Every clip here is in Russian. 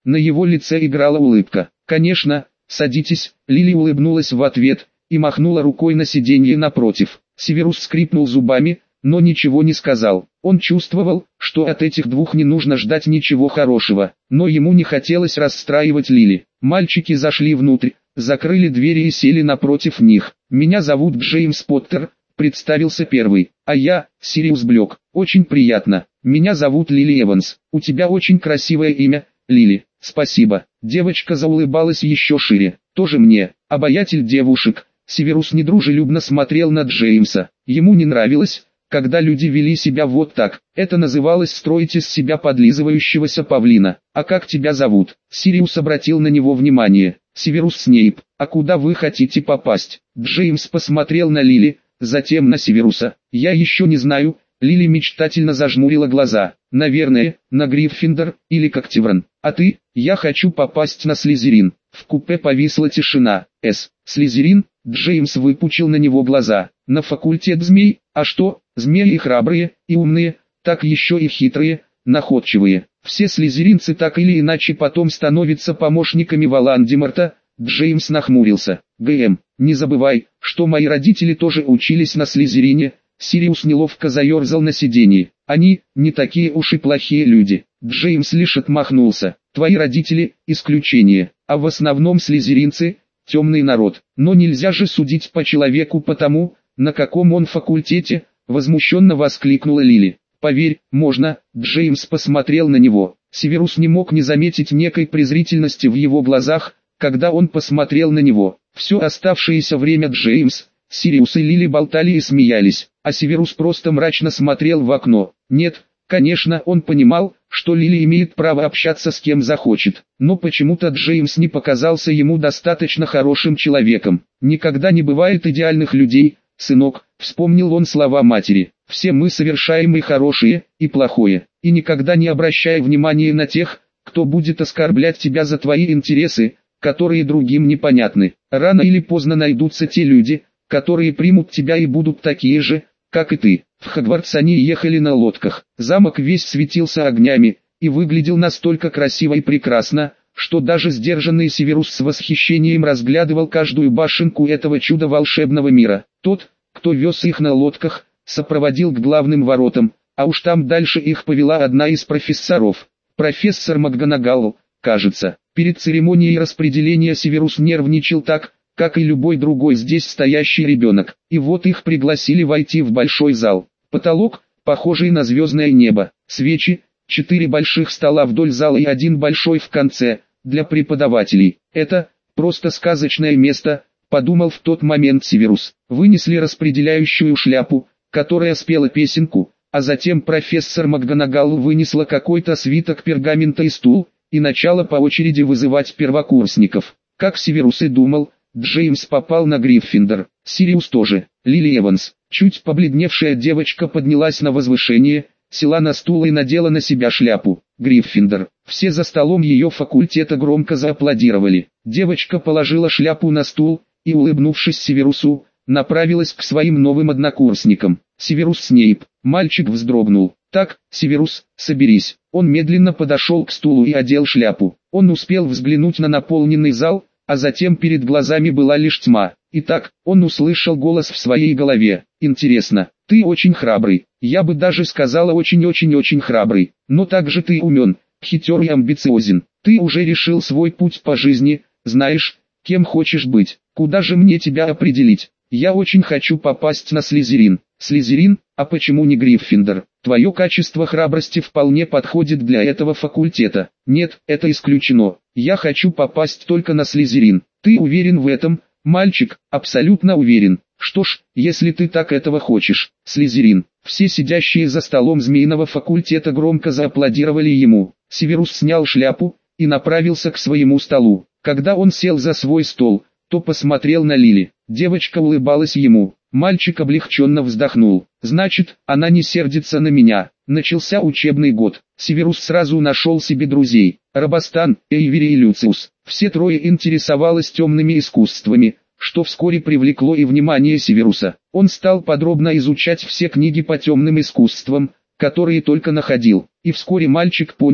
На его лице играла улыбка. «Конечно, садитесь». Лили улыбнулась в ответ и махнула рукой на сиденье напротив. Северус скрипнул зубами, но ничего не сказал. Он чувствовал, что от этих двух не нужно ждать ничего хорошего, но ему не хотелось расстраивать Лили. Мальчики зашли внутрь, закрыли двери и сели напротив них. «Меня зовут Джеймс Поттер», — представился первый. «А я, Сириус Блэк. Очень приятно. Меня зовут Лили Эванс. У тебя очень красивое имя, Лили». «Спасибо». Девочка заулыбалась еще шире. «Тоже мне, обаятель девушек». Северус недружелюбно смотрел на Джеймса. Ему не нравилось, когда люди вели себя вот так. Это называлось строить из себя подлизывающегося павлина. «А как тебя зовут?» Сириус обратил на него внимание. «Северус Снейп». «А куда вы хотите попасть?» Джеймс посмотрел на Лили, затем на Северуса. «Я еще не знаю». Лили мечтательно зажмурила глаза. «Наверное, на Гриффиндор или Когтевран. А ты?» «Я хочу попасть на Слизерин». В купе повисла тишина. Слизерин?» Джеймс выпучил на него глаза. «На факультет змей? А что, змеи храбрые и умные, так еще и хитрые, находчивые. Все слизеринцы так или иначе потом становятся помощниками Волан-де-Морта». Джеймс нахмурился. «ГМ, не забывай, что мои родители тоже учились на Слизерине». Сириус неловко заерзал на сиденье. «Они не такие уж и плохие люди». Джеймс лишь отмахнулся. «Твои родители – исключение, а в основном слизеринцы – темный народ. Но нельзя же судить по человеку по тому, на каком он факультете», – возмущенно воскликнула Лили. «Поверь, можно». Джеймс посмотрел на него. Северус не мог не заметить некой презрительности в его глазах, когда он посмотрел на него. Все оставшееся время Джеймс, Сириус и Лили болтали и смеялись, а Северус просто мрачно смотрел в окно. Нет, конечно, он понимал, что Лили имеет право общаться с кем захочет, но почему-то Джеймс не показался ему достаточно хорошим человеком. «Никогда не бывает идеальных людей, сынок», — вспомнил он слова матери. «Все мы совершаем и хорошее, и плохое, и никогда не обращай внимания на тех, кто будет оскорблять тебя за твои интересы, которые другим непонятны. Рано или поздно найдутся те люди, которые примут тебя и будут такие же, как и ты». В Хогвартс они ехали на лодках. Замок весь светился огнями и выглядел настолько красиво и прекрасно, что даже сдержанный Северус с восхищением разглядывал каждую башенку этого чуда волшебного мира. Тот, кто вез их на лодках, сопроводил к главным воротам, а уж там дальше их повела одна из профессоров. Профессор МакГонагал, кажется. Перед церемонией распределения Северус нервничал так, как и любой другой здесь стоящий ребенок. И вот их пригласили войти в большой зал. Потолок, похожий на звездное небо, свечи, 4 больших стола вдоль зала и один большой в конце, для преподавателей. «Это просто сказочное место», — подумал в тот момент Северус. Вынесли распределяющую шляпу, которая спела песенку, а затем профессор МакГонагал вынесла какой-то свиток пергамента и стул, и начала по очереди вызывать первокурсников. Как Северус и думал, Джеймс попал на Гриффиндор, Сириус тоже. Лили Эванс, чуть побледневшая девочка, поднялась на возвышение, села на стул и надела на себя шляпу. Гриффиндор. Все за столом ее факультета громко зааплодировали. Девочка положила шляпу на стул и, улыбнувшись Северусу, направилась к своим новым однокурсникам. Северус Снейп. Мальчик вздрогнул. «Так, Северус, соберись». Он медленно подошел к стулу и одел шляпу. Он успел взглянуть на наполненный зал, а затем перед глазами была лишь тьма. Итак, он услышал голос в своей голове. «Интересно, ты очень храбрый, я бы даже сказала очень-очень-очень храбрый, но также ты умен, хитер и амбициозен. Ты уже решил свой путь по жизни, знаешь, кем хочешь быть. Куда же мне тебя определить? Я очень хочу попасть на Слизерин». «Слизерин? А почему не Гриффиндор? Твое качество храбрости вполне подходит для этого факультета». «Нет, это исключено. Я хочу попасть только на Слизерин». «Ты уверен в этом, мальчик?» «Абсолютно уверен». «Что ж, если ты так этого хочешь, Слизерин». Все сидящие за столом змеиного факультета громко зааплодировали ему. Северус снял шляпу и направился к своему столу. Когда он сел за свой стол, то посмотрел на Лили. Девочка улыбалась ему. Мальчик облегченно вздохнул. «Значит, она не сердится на меня». Начался учебный год. Северус сразу нашел себе друзей. Робостан, Эйвери и Люциус. Все трое интересовались темными искусствами, что вскоре привлекло и внимание Северуса. Он стал подробно изучать все книги по темным искусствам, которые только находил. И вскоре мальчик понял,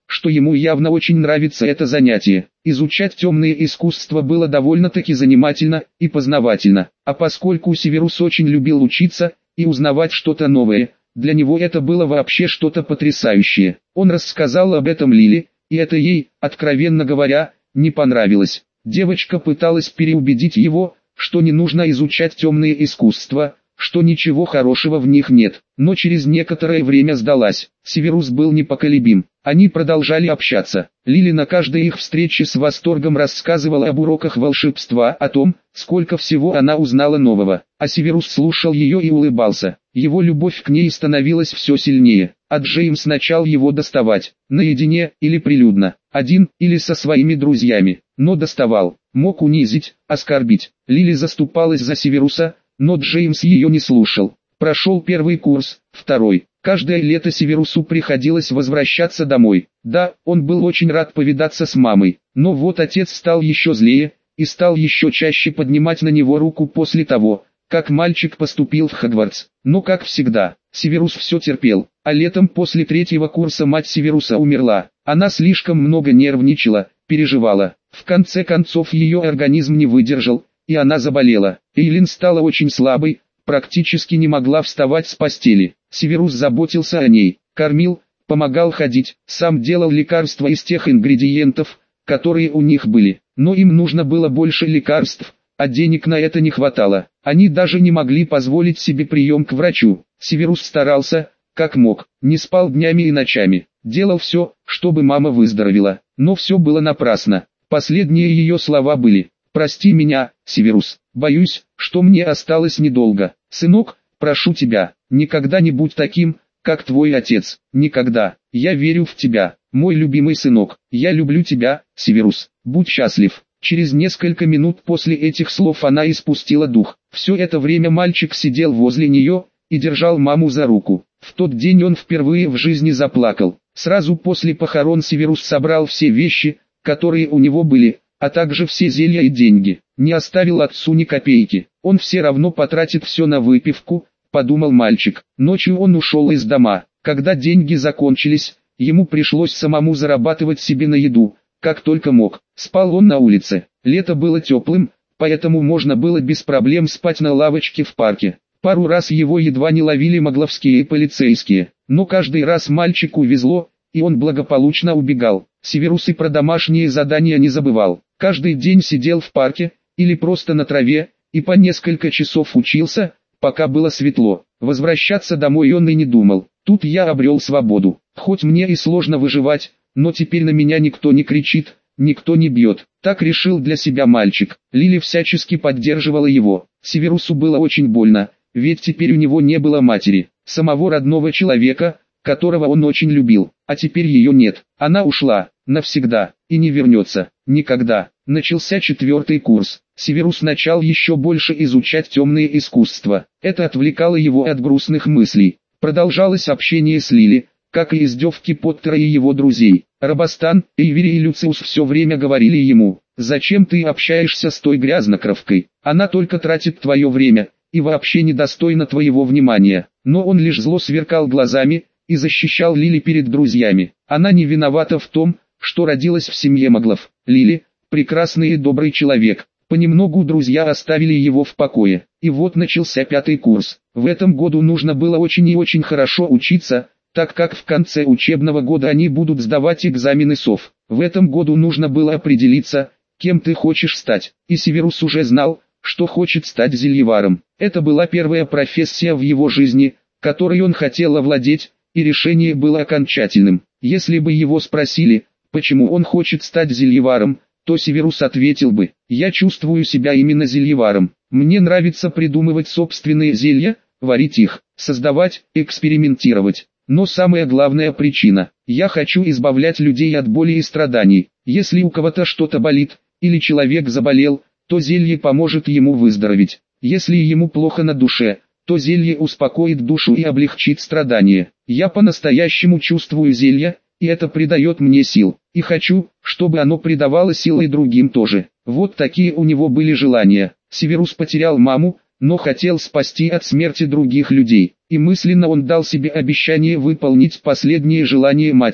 что ему явно очень нравится это занятие. Изучать темные искусства было довольно-таки занимательно и познавательно, а поскольку Северус очень любил учиться и узнавать что-то новое, для него это было вообще что-то потрясающее. Он рассказал об этом Лиле, и это ей, откровенно говоря, не понравилось. Девочка пыталась переубедить его, что не нужно изучать темные искусства, что ничего хорошего в них нет, но через некоторое время сдалась. Северус был непоколебим. Они продолжали общаться. Лили на каждой их встрече с восторгом рассказывала об уроках волшебства, о том, сколько всего она узнала нового. А Северус слушал ее и улыбался. Его любовь к ней становилась все сильнее. А Джеймс начал его доставать, наедине или прилюдно, один или со своими друзьями, но доставал, мог унизить, оскорбить. Лили заступалась за Северуса, но Джеймс ее не слушал. Прошел первый курс, второй. Каждое лето Северусу приходилось возвращаться домой. Да, он был очень рад повидаться с мамой, но вот отец стал еще злее, и стал еще чаще поднимать на него руку после того, как мальчик поступил в Хогвартс. Но как всегда, Северус все терпел, а летом после третьего курса мать Северуса умерла. Она слишком много нервничала, переживала. В конце концов ее организм не выдержал, и она заболела. Эйлин стала очень слабой, практически не могла вставать с постели. Северус заботился о ней, кормил, помогал ходить, сам делал лекарства из тех ингредиентов, которые у них были. Но им нужно было больше лекарств, а денег на это не хватало. Они даже не могли позволить себе прием к врачу. Северус старался, как мог, не спал днями и ночами, делал все, чтобы мама выздоровела. Но все было напрасно. Последние ее слова были: «Прости меня, Северус, боюсь, что мне осталось недолго. Сынок, прошу тебя, никогда не будь таким, как твой отец, никогда. Я верю в тебя, мой любимый сынок. Я люблю тебя, Северус. Будь счастлив». Через несколько минут после этих слов она испустила дух. Все это время мальчик сидел возле нее и держал маму за руку. В тот день он впервые в жизни заплакал. Сразу после похорон Северус собрал все вещи, которые у него были, а также все зелья и деньги. Не оставил отцу ни копейки. Он все равно потратит все на выпивку, подумал мальчик. Ночью он ушел из дома. Когда деньги закончились, ему пришлось самому зарабатывать себе на еду, как только мог. Спал он на улице. Лето было теплым, поэтому можно было без проблем спать на лавочке в парке. Пару раз его едва не ловили могловские полицейские, но каждый раз мальчику везло, и он благополучно убегал. Северус и про домашние задания не забывал. Каждый день сидел в парке, или просто на траве, и по несколько часов учился, пока было светло. Возвращаться домой он и не думал. Тут я обрел свободу. Хоть мне и сложно выживать, но теперь на меня никто не кричит, никто не бьет. Так решил для себя мальчик. Лили всячески поддерживала его. Северусу было очень больно, ведь теперь у него не было матери, самого родного человека, которого он очень любил, а теперь ее нет. Она ушла, навсегда, и не вернется, никогда. Начался 4-й курс. Северус начал еще больше изучать темные искусства. Это отвлекало его от грустных мыслей. Продолжалось общение с Лили, как и издевки Поттера и его друзей. Робостан, Эйвери и Люциус все время говорили ему: «Зачем ты общаешься с той грязнокровкой? Она только тратит твое время, и вообще недостойна твоего внимания». Но он лишь зло сверкал глазами и защищал Лили перед друзьями. Она не виновата в том, что родилась в семье маглов. Лили – прекрасный и добрый человек. Понемногу друзья оставили его в покое. И вот начался 5-й курс. В этом году нужно было очень и очень хорошо учиться, так как в конце учебного года они будут сдавать экзамены СОВ. В этом году нужно было определиться, кем ты хочешь стать. И Северус уже знал, что хочет стать зельеваром. Это была первая профессия в его жизни, которой он хотел овладеть, и решение было окончательным. Если бы его спросили, почему он хочет стать зельеваром, то Северус ответил бы: «Я чувствую себя именно зельеваром. Мне нравится придумывать собственные зелья, варить их, создавать, экспериментировать. Но самая главная причина – я хочу избавлять людей от боли и страданий. Если у кого-то что-то болит, или человек заболел, то зелье поможет ему выздороветь. Если ему плохо на душе, то зелье успокоит душу и облегчит страдания. Я по-настоящему чувствую зелье, и это придает мне сил. И хочу, чтобы оно придавало силы и другим тоже». Вот такие у него были желания. Северус потерял маму, но хотел спасти от смерти других людей. И мысленно он дал себе обещание выполнить последнее желание матери.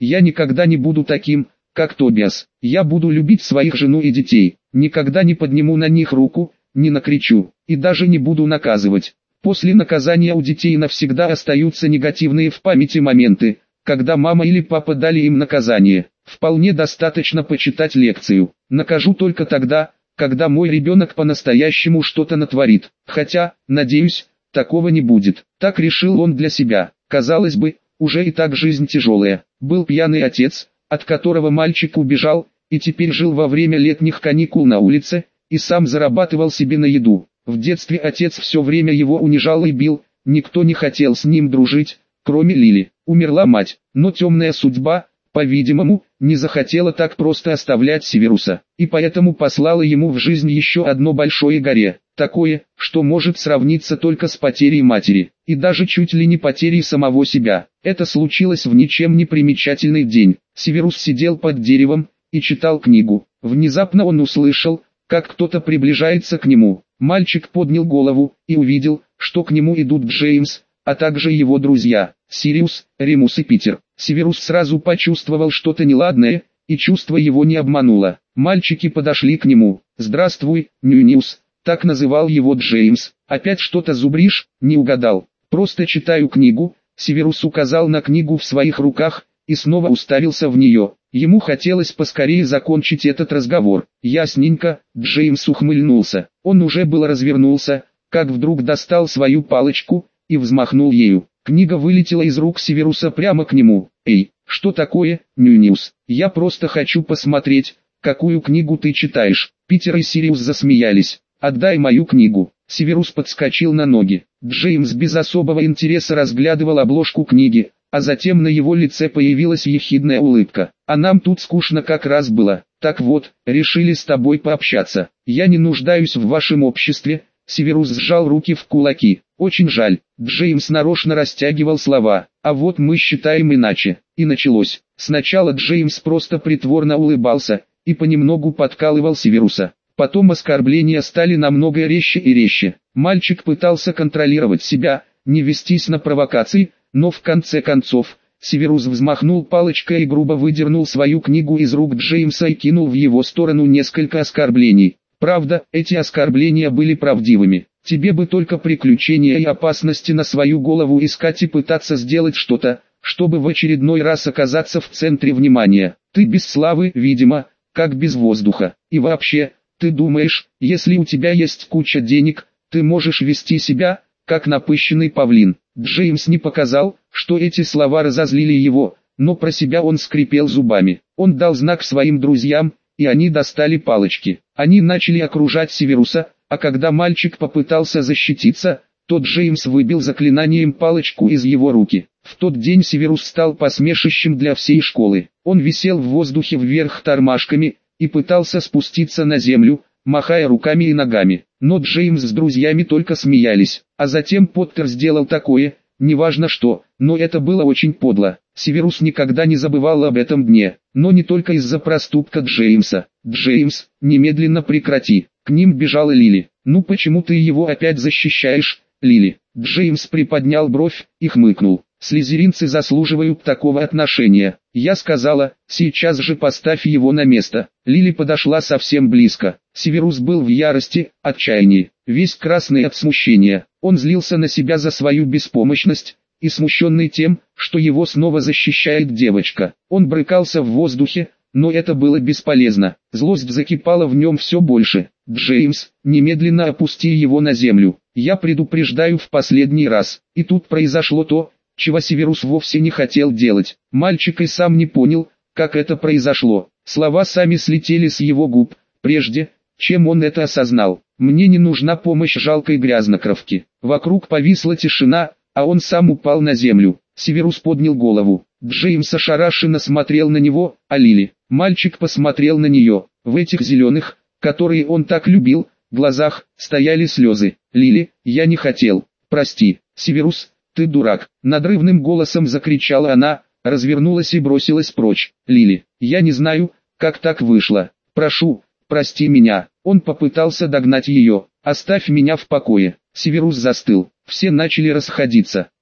Я никогда не буду таким, как Тобиас. Я буду любить своих жену и детей. Никогда не подниму на них руку, не накричу, и даже не буду наказывать. После наказания у детей навсегда остаются негативные в памяти моменты, когда мама или папа дали им наказание. Вполне достаточно почитать лекцию. Накажу только тогда, когда мой ребенок по-настоящему что-то натворит. Хотя, надеюсь, такого не будет. Так решил он для себя. Казалось бы, уже и так жизнь тяжелая. Был пьяный отец, от которого мальчик убежал, и теперь жил во время летних каникул на улице, и сам зарабатывал себе на еду. В детстве отец все время его унижал и бил, никто не хотел с ним дружить, кроме Лили. Умерла мать, но темная судьба, по-видимому, не захотела так просто оставлять Северуса, и поэтому послала ему в жизнь еще одно большое горе, такое, что может сравниться только с потерей матери, и даже чуть ли не потерей самого себя. Это случилось в ничем не примечательный день. Северус сидел под деревом и читал книгу. Внезапно он услышал, как кто-то приближается к нему. Мальчик поднял голову и увидел, что к нему идут Джеймс, а также его друзья, Сириус, Ремус и Питер. Северус сразу почувствовал что-то неладное, и чувство его не обмануло. Мальчики подошли к нему. «Здравствуй, Нюниус», так называл его Джеймс. «Опять что-то зубришь?» «Не угадал. Просто читаю книгу». Северус указал на книгу в своих руках, и снова уставился в нее. Ему хотелось поскорее закончить этот разговор. «Ясненько», Джеймс ухмыльнулся. Он уже было развернулся, как вдруг достал свою палочку и взмахнул ею. Книга вылетела из рук Северуса прямо к нему. «Эй, что такое, Нюниус? Я просто хочу посмотреть, какую книгу ты читаешь». Питер и Сириус засмеялись. «Отдай мою книгу». Северус подскочил на ноги. Джеймс без особого интереса разглядывал обложку книги, а затем на его лице появилась ехидная улыбка. «А нам тут скучно как раз было. Так вот, решили с тобой пообщаться. Я не нуждаюсь в вашем обществе». Северус сжал руки в кулаки. «Очень жаль». Джеймс нарочно растягивал слова. «А вот мы считаем иначе». И началось. Сначала Джеймс просто притворно улыбался и понемногу подкалывал Северуса. Потом оскорбления стали намного резче и резче. Мальчик пытался контролировать себя, не вестись на провокации, но в конце концов, Северус взмахнул палочкой и грубо выдернул свою книгу из рук Джеймса и кинул в его сторону несколько оскорблений. Правда, эти оскорбления были правдивыми. Тебе бы только приключения и опасности на свою голову искать и пытаться сделать что-то, чтобы в очередной раз оказаться в центре внимания. Ты без славы, видимо, как без воздуха. И вообще, ты думаешь, если у тебя есть куча денег, ты можешь вести себя, как напыщенный павлин. Джеймс не показал, что эти слова разозлили его, но про себя он скрипел зубами. Он дал знак своим друзьям, и они достали палочки. Они начали окружать Северуса, а когда мальчик попытался защититься, то Джеймс выбил заклинанием палочку из его руки. В тот день Северус стал посмешищем для всей школы. Он висел в воздухе вверх тормашками и пытался спуститься на землю, махая руками и ногами. Но Джеймс с друзьями только смеялись. А затем Поттер сделал такое, неважно что, но это было очень подло. Северус никогда не забывал об этом дне, но не только из-за проступка Джеймса. «Джеймс, немедленно прекрати!» К ним бежала Лили. «Ну почему ты его опять защищаешь, Лили?» Джеймс приподнял бровь и хмыкнул. «Слизеринцы заслуживают такого отношения. Я сказала, сейчас же поставь его на место». Лили подошла совсем близко. Северус был в ярости, отчаянии, весь красный от смущения. Он злился на себя за свою беспомощность, и смущенный тем, что его снова защищает девочка. Он брыкался в воздухе, но это было бесполезно. Злость закипала в нем все больше. «Джеймс, немедленно опусти его на землю. Я предупреждаю в последний раз». И тут произошло то, чего Северус вовсе не хотел делать. Мальчик и сам не понял, как это произошло. Слова сами слетели с его губ, прежде, чем он это осознал. «Мне не нужна помощь жалкой грязнокровки». Вокруг повисла тишина, а он сам упал на землю. Северус поднял голову. Джеймс ошарашенно смотрел на него, а Лили. Мальчик посмотрел на нее. В этих зеленых, которые он так любил, глазах стояли слезы. «Лили, я не хотел. Прости». «Северус, ты дурак!» Надрывным голосом закричала она, развернулась и бросилась прочь. «Лили, я не знаю, как так вышло. Прошу, прости меня». Он попытался догнать ее. «Оставь меня в покое». Северус застыл. Все начали расходиться.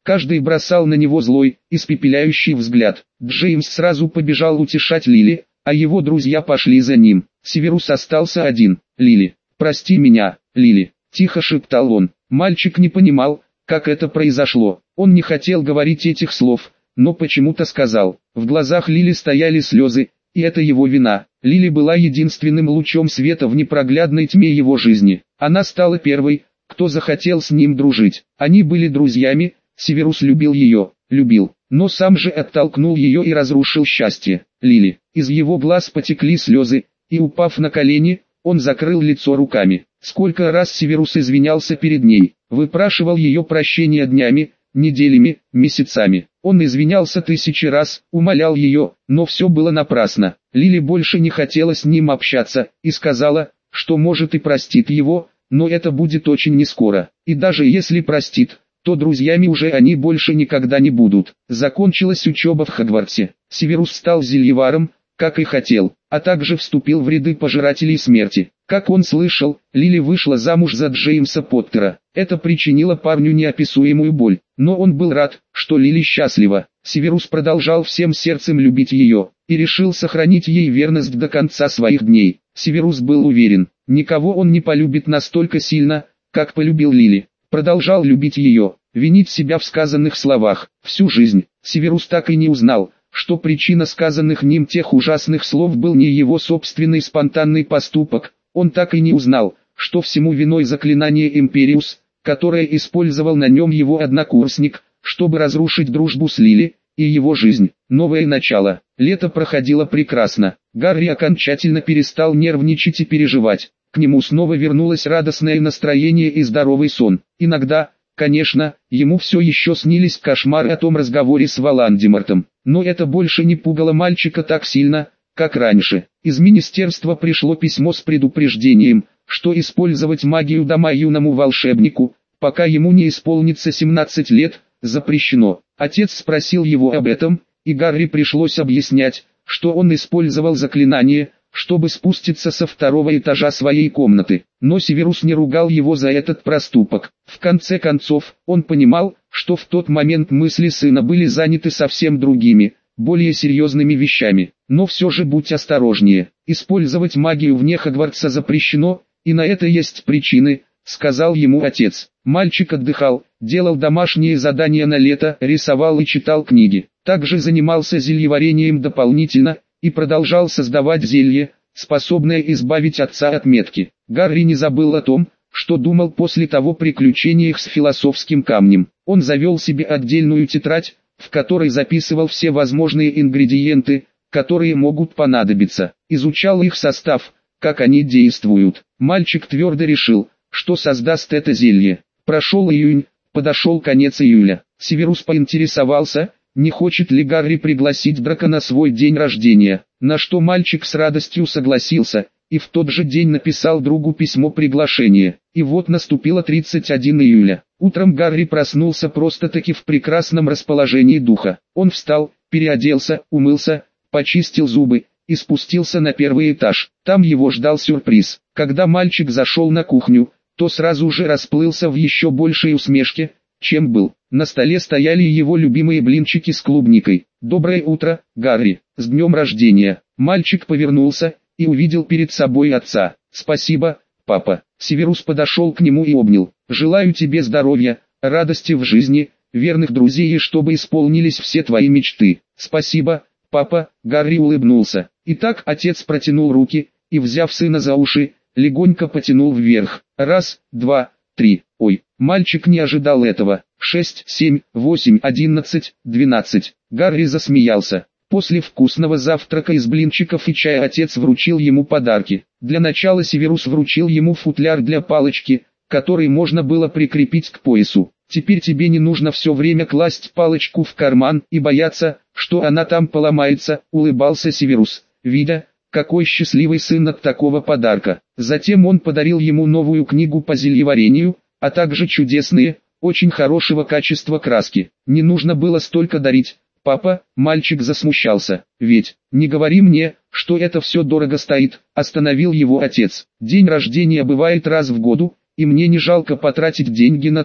Каждый бросал на него злой, испепеляющий взгляд. Джеймс сразу побежал утешать Лили, а его друзья пошли за ним. Северус остался один. «Лили, прости меня, Лили», – тихо шептал он. Мальчик не понимал, как это произошло. Он не хотел говорить этих слов, но почему-то сказал. В глазах Лили стояли слезы, и это его вина. Лили была единственным лучом света в непроглядной тьме его жизни. Она стала первой, кто захотел с ним дружить. Они были друзьями, Северус любил ее, но сам же оттолкнул ее и разрушил счастье Лили. Из его глаз потекли слезы, и упав на колени, он закрыл лицо руками. Сколько раз Северус извинялся перед ней, выпрашивал ее прощения днями, неделями, месяцами. Он извинялся 1000 раз, умолял ее, но все было напрасно. Лили больше не хотела с ним общаться, и сказала, что может и простит его, но это будет очень нескоро. И даже если простит, то друзьями уже они больше никогда не будут. Закончилась учеба в Хогвартсе. Северус стал зельеваром, как и хотел, а также вступил в ряды пожирателей смерти. Как он слышал, Лили вышла замуж за Джеймса Поттера. Это причинило парню неописуемую боль, но он был рад, что Лили счастлива. Северус продолжал всем сердцем любить ее, и решил сохранить ей верность до конца своих дней. Северус был уверен, никого он не полюбит настолько сильно, как полюбил Лили. Продолжал любить ее, винить себя в сказанных словах. Всю жизнь Северус так и не узнал, что причина сказанных ним тех ужасных слов был не его собственный спонтанный поступок. Он так и не узнал, что всему виной заклинание Империус, которое использовал на нем его однокурсник, чтобы разрушить дружбу с Лили и его жизнь. Новое начало. Лето проходило прекрасно. Гарри окончательно перестал нервничать и переживать. К нему снова вернулось радостное настроение и здоровый сон. Иногда, конечно, ему все еще снились кошмары о том разговоре с Волан-де-Мортом, но это больше не пугало мальчика так сильно, как раньше. Из министерства пришло письмо с предупреждением, что использовать магию дома юному волшебнику, пока ему не исполнится 17 лет, запрещено. Отец спросил его об этом, и Гарри пришлось объяснять, что он использовал заклинание, чтобы спуститься со 2-го этажа своей комнаты. Но Северус не ругал его за этот проступок. В конце концов, он понимал, что в тот момент мысли сына были заняты совсем другими, более серьезными вещами. Но все же будь осторожнее. Использовать магию вне Хогвартса запрещено, и на это есть причины, сказал ему отец. Мальчик отдыхал, делал домашние задания на лето, рисовал и читал книги. Также занимался зельеварением дополнительно, и продолжал создавать зелье, способное избавить отца от метки. Гарри не забыл о том, что думал после того приключения с философским камнем. Он завел себе отдельную тетрадь, в которой записывал все возможные ингредиенты, которые могут понадобиться. Изучал их состав, как они действуют. Мальчик твердо решил, что создаст это зелье. Прошел июнь, подошел конец июля. Северус поинтересовался, не хочет ли Гарри пригласить Драко на свой день рождения, на что мальчик с радостью согласился, и в тот же день написал другу письмо приглашения. И вот наступило 31 июля. Утром Гарри проснулся просто-таки в прекрасном расположении духа. Он встал, переоделся, умылся, почистил зубы и спустился на 1-й этаж. Там его ждал сюрприз. Когда мальчик зашел на кухню, то сразу же расплылся в еще большей усмешке, чем был. На столе стояли его любимые блинчики с клубникой. «Доброе утро, Гарри, с днем рождения!» Мальчик повернулся и увидел перед собой отца. «Спасибо, папа». Северус подошел к нему и обнял. «Желаю тебе здоровья, радости в жизни, верных друзей и чтобы исполнились все твои мечты». «Спасибо, папа», Гарри улыбнулся. Итак, отец протянул руки и, взяв сына за уши, легонько потянул вверх. 1, 2, 3. Ой, мальчик не ожидал этого. 6, 7, 8, 11, 12. Гарри засмеялся. После вкусного завтрака из блинчиков и чая отец вручил ему подарки. Для начала Северус вручил ему футляр для палочки, который можно было прикрепить к поясу. «Теперь тебе не нужно все время класть палочку в карман и бояться, что она там поломается», — улыбался Северус, видя, какой счастливый сын от такого подарка. Затем он подарил ему новую книгу по зельеварению, а также чудесные, очень хорошего качества краски. «Не нужно было столько дарить, папа», — мальчик засмущался. «Ведь, не говори мне, что это все дорого стоит», — остановил его отец. «День рождения бывает раз в году, и мне не жалко потратить деньги на то,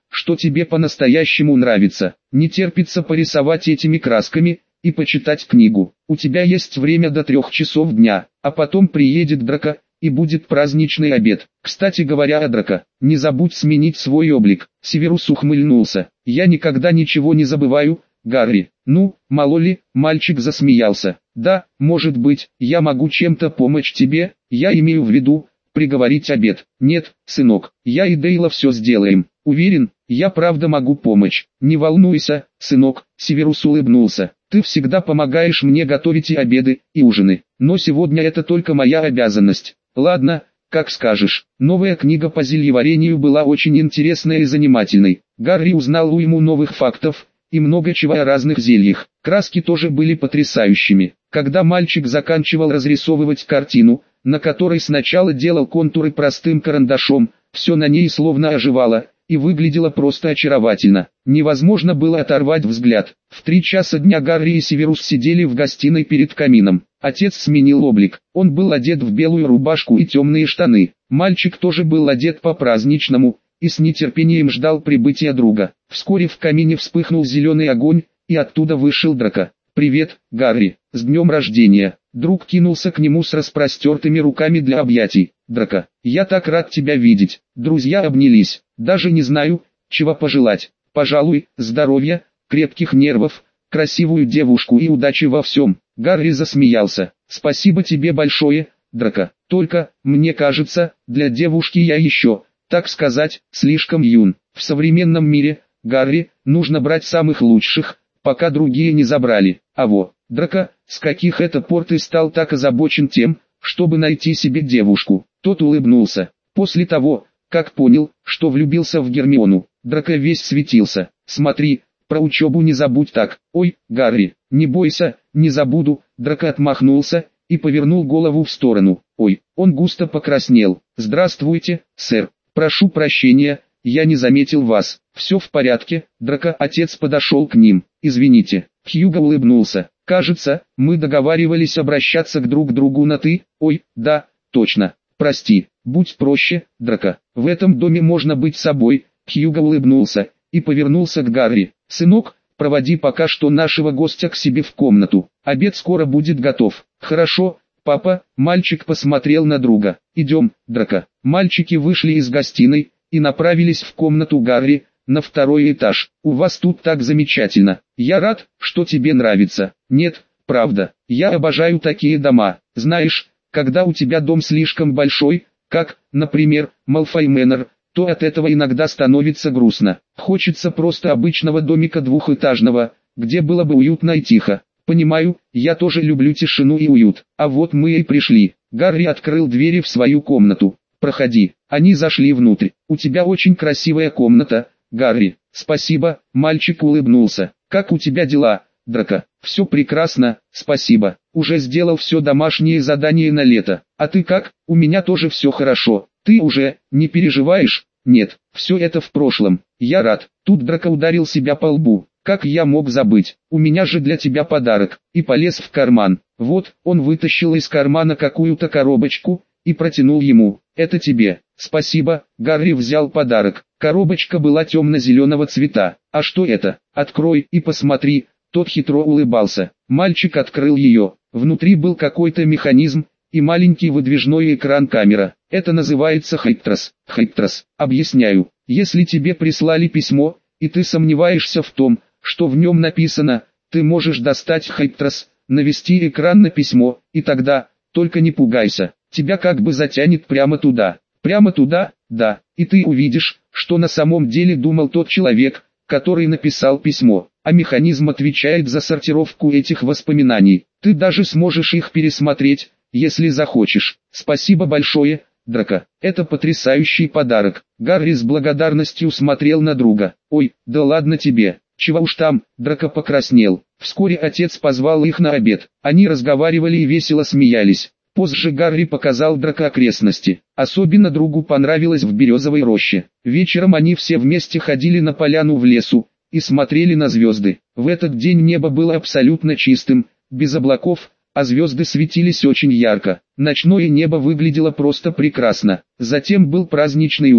что тебе по-настоящему нравится. Не терпится порисовать этими красками и почитать книгу. У тебя есть время до 3 часов дня, а потом приедет Драко, и будет праздничный обед. Кстати говоря о Драко, не забудь сменить свой облик. Северус ухмыльнулся. Я никогда ничего не забываю, Гарри. Ну, мало ли, мальчик засмеялся. Да, может быть, я могу чем-то помочь тебе, я имею в виду, приговорить обед. Нет, сынок, я и Дейла все сделаем. Уверен, я правда могу помочь. Не волнуйся, сынок, Северус улыбнулся. Ты всегда помогаешь мне готовить и обеды, и ужины. Но сегодня это только моя обязанность. Ладно, как скажешь. Новая книга по зельеварению была очень интересной и занимательной. Гарри узнал уйму новых фактов и много чего о разных зельях. Краски тоже были потрясающими. Когда мальчик заканчивал разрисовывать картину, на которой сначала делал контуры простым карандашом, все на ней словно оживало и выглядело просто очаровательно. Невозможно было оторвать взгляд. В 3 часа дня Гарри и Северус сидели в гостиной перед камином. Отец сменил облик. Он был одет в белую рубашку и темные штаны. Мальчик тоже был одет по-праздничному и с нетерпением ждал прибытия друга. Вскоре в камине вспыхнул зеленый огонь, и оттуда вышел Драко. «Привет, Гарри, с днем рождения!» Друг кинулся к нему с распростертыми руками для объятий. «Драко, я так рад тебя видеть!» Друзья обнялись. «Даже не знаю, чего пожелать. Пожалуй, здоровья, крепких нервов, красивую девушку и удачи во всем». Гарри засмеялся. «Спасибо тебе большое, Драко. Только, мне кажется, для девушки я еще, так сказать, слишком юн. В современном мире, Гарри, нужно брать самых лучших, пока другие не забрали. Драко, с каких это пор ты стал так озабочен тем, чтобы найти себе девушку?» Тот улыбнулся. После того, как понял, что влюбился в Гермиону, Драко весь светился. «Смотри, про учебу не забудь так». «Ой, Гарри, не бойся, не забуду». Драко отмахнулся и повернул голову в сторону. «Ой», он густо покраснел. «Здравствуйте, сэр. Прошу прощения, я не заметил вас». «Все в порядке, Драко». Отец подошел к ним. «Извините». Хьюго улыбнулся. «Кажется, мы договаривались обращаться друг к другу на «ты». Ой, да, точно. Прости, будь проще, Драко. В этом доме можно быть собой». Хьюго улыбнулся и повернулся к Гарри. «Сынок, проводи пока что нашего гостя к себе в комнату. Обед скоро будет готов». «Хорошо, папа». Мальчик посмотрел на друга. «Идем, Драко». Мальчики вышли из гостиной и направились в комнату Гарри, на 2-й этаж. «У вас тут так замечательно. Я рад, что тебе нравится». «Нет, правда, я обожаю такие дома. Знаешь, когда у тебя дом слишком большой, как, например, Малфой Мэннер, то от этого иногда становится грустно. Хочется просто обычного домика двухэтажного, где было бы уютно и тихо». «Понимаю, я тоже люблю тишину и уют. А вот мы и пришли». Гарри открыл двери в свою комнату. «Проходи». Они зашли внутрь. «У тебя очень красивая комната, Гарри». «Спасибо», мальчик улыбнулся. «Как у тебя дела, Драко?» «Все прекрасно, спасибо. Уже сделал все домашние задания на лето. А ты как?» «У меня тоже все хорошо. Ты уже не переживаешь?» «Нет, все это в прошлом. Я рад». Тут Драко ударил себя по лбу. «Как я мог забыть? У меня же для тебя подарок». И полез в карман. Вот, он вытащил из кармана какую-то коробочку и протянул ему. «Это тебе». «Спасибо». Гарри взял подарок. Коробочка была темно-зеленого цвета. «А что это? Открой и посмотри». Тот хитро улыбался. Мальчик открыл ее. Внутри был какой-то механизм и маленький выдвижной экран-камера. «Это называется Хейптрос». «Хейптрос». Объясняю. Если тебе прислали письмо, и ты сомневаешься в том, что в нем написано, ты можешь достать Хейптрос, навести экран на письмо, и тогда, только не пугайся, тебя как бы затянет прямо туда. Прямо туда, да, и ты увидишь, что на самом деле думал тот человек, который написал письмо, а механизм отвечает за сортировку этих воспоминаний. Ты даже сможешь их пересмотреть, если захочешь. Спасибо большое, Драко. Это потрясающий подарок. Гарри с благодарностью смотрел на друга. «Ой, да ладно тебе. Чего уж там», Драко покраснел. Вскоре отец позвал их на обед. Они разговаривали и весело смеялись. Позже Гарри показал Драко окрестности. Особенно другу понравилось в березовой роще. Вечером они все вместе ходили на поляну в лесу и смотрели на звезды. В этот день небо было абсолютно чистым, без облаков, а звезды светились очень ярко. Ночное небо выглядело просто прекрасно. Затем был праздничный ужин.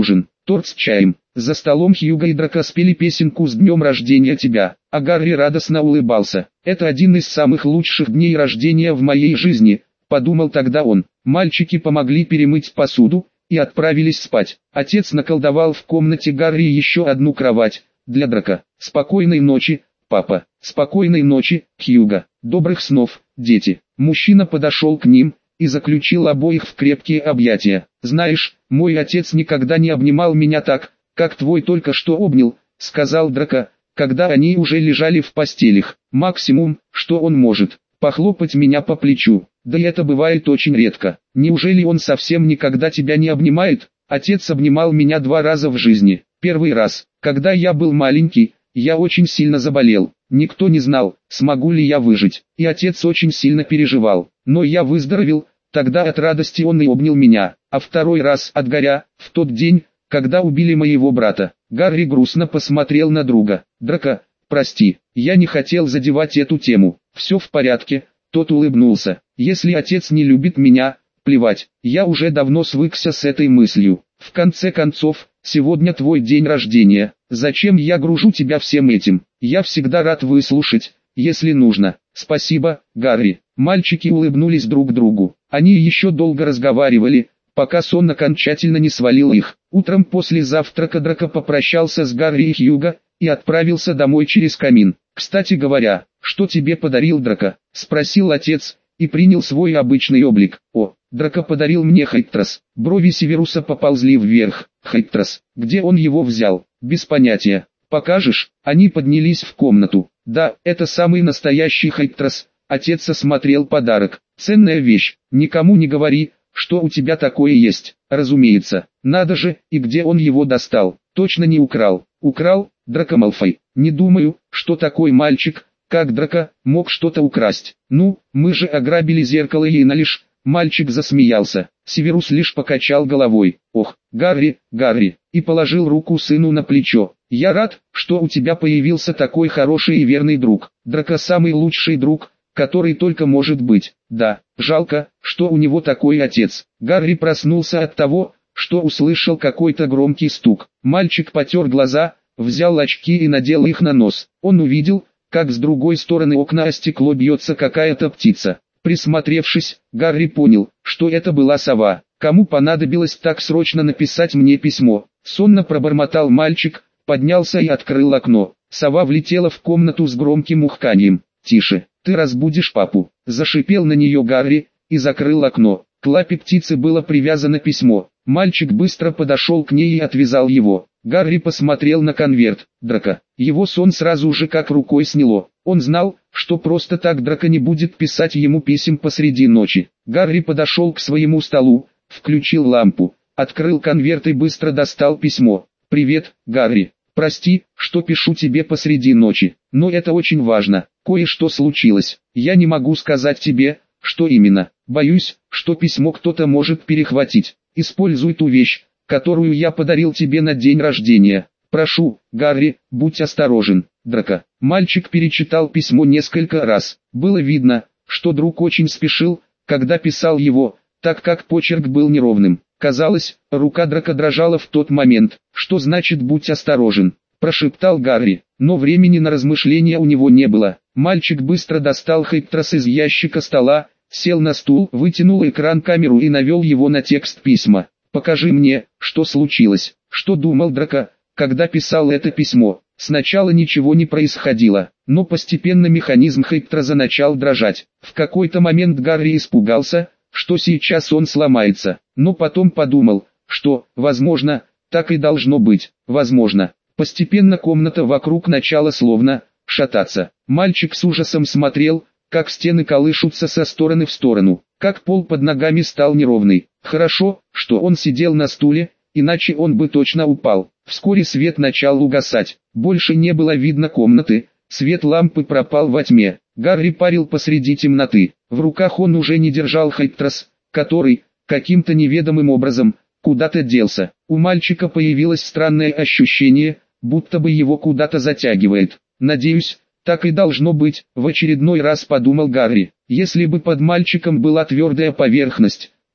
торт с чаем. За столом Хьюго и Драко спели песенку «С днем рождения тебя», а Гарри радостно улыбался. «Это один из самых лучших дней рождения в моей жизни», — подумал тогда он. Мальчики помогли перемыть посуду и отправились спать. Отец наколдовал в комнате Гарри еще одну кровать для Драко. «Спокойной ночи, папа». «Спокойной ночи, Хьюго. Добрых снов, дети». Мужчина подошел к ним и заключил обоих в крепкие объятия. «Знаешь, мой отец никогда не обнимал меня так, как твой только что обнял», — сказал Драко, когда они уже лежали в постелях. «Максимум, что он может, похлопать меня по плечу. Да и это бывает очень редко. Неужели он совсем никогда тебя не обнимает?» «Отец обнимал меня 2 раза в жизни. Первый раз, когда я был маленький, я очень сильно заболел. Никто не знал, смогу ли я выжить, и отец очень сильно переживал. Но я выздоровел, тогда от радости он и обнял меня. А второй раз от горя, в тот день, когда убили моего брата». Гарри грустно посмотрел на друга. «Драко, прости, я не хотел задевать эту тему. Все в порядке». Тот улыбнулся. «Если отец не любит меня, плевать, я уже давно свыкся с этой мыслью. В конце концов, сегодня твой день рождения. Зачем я гружу тебя всем этим? Я всегда рад выслушать, если нужно». «Спасибо, Гарри». Мальчики улыбнулись друг другу. Они еще долго разговаривали, пока сон окончательно не свалил их. Утром после завтрака Драко попрощался с Гарри и Хьюго и отправился домой через камин. «Кстати говоря, что тебе подарил Драко?» — спросил отец, и принял свой обычный облик. «О, Драко подарил мне Хейптрос». Брови Северуса поползли вверх. «Хейптрос, где он его взял?» «Без понятия. Покажешь?» Они поднялись в комнату. «Да, это самый настоящий Хейптрос». Отец осмотрел подарок. «Ценная вещь. Никому не говори, что у тебя такое есть». «Разумеется. Надо же, и где он его достал?» «Точно не украл». «Украл? Драко Малфой. Не думаю, что такой мальчик, как Драко, мог что-то украсть. Ну, мы же ограбили зеркало Лина лишь». Мальчик засмеялся. Северус лишь покачал головой. «Ох, Гарри, Гарри», и положил руку сыну на плечо. «Я рад, что у тебя появился такой хороший и верный друг. Драко самый лучший друг, который только может быть. Да, жалко, что у него такой отец». Гарри проснулся от того, что услышал какой-то громкий стук. Мальчик потер глаза, взял очки и надел их на нос. Он увидел, как с другой стороны окна о стекло бьется какая-то птица. Присмотревшись, Гарри понял, что это была сова. «Кому понадобилось так срочно написать мне письмо?» Сонно пробормотал мальчик, поднялся и открыл окно. Сова влетела в комнату с громким ухканьем. «Тише, ты разбудишь папу», — зашипел на нее Гарри и закрыл окно. К лапе птицы было привязано письмо. Мальчик быстро подошел к ней и отвязал его. Гарри посмотрел на конверт. Драко. Его сон сразу же как рукой сняло. Он знал, что просто так Драко не будет писать ему писем посреди ночи. Гарри подошел к своему столу, включил лампу, открыл конверт и быстро достал письмо. «Привет, Гарри. Прости, что пишу тебе посреди ночи, но это очень важно. Кое-что случилось. Я не могу сказать тебе, что именно. Боюсь, что письмо кто-то может перехватить. Используй ту вещь, которую я подарил тебе на день рождения. Прошу, Гарри, будь осторожен, Драко». Мальчик перечитал письмо несколько раз. Было видно, что друг очень спешил, когда писал его, так как почерк был неровным. Казалось, рука Драко дрожала в тот момент. «Что значит «будь осторожен»?» – прошептал Гарри, но времени на размышления у него не было. Мальчик быстро достал Хейптрос из ящика стола, сел на стул, вытянул экран-камеру и навел его на текст письма. «Покажи мне, что случилось». Что думал Драко, когда писал это письмо? Сначала ничего не происходило, но постепенно механизм Хейптроза начал дрожать. В какой-то момент Гарри испугался, что сейчас он сломается, но потом подумал, что, возможно, так и должно быть. Возможно. Постепенно комната вокруг начала словно шататься. Мальчик с ужасом смотрел, как стены колышутся со стороны в сторону, как пол под ногами стал неровный. Хорошо, что он сидел на стуле, иначе он бы точно упал. Вскоре свет начал угасать, больше не было видно комнаты, свет лампы пропал во тьме. Гарри парил посреди темноты, в руках он уже не держал Хейптрос, который, каким-то неведомым образом, куда-то делся. У мальчика появилось странное ощущение, будто бы его куда-то затягивает. «Надеюсь, так и должно быть», — в очередной раз подумал Гарри. Если бы под мальчиком была твердая поверхность,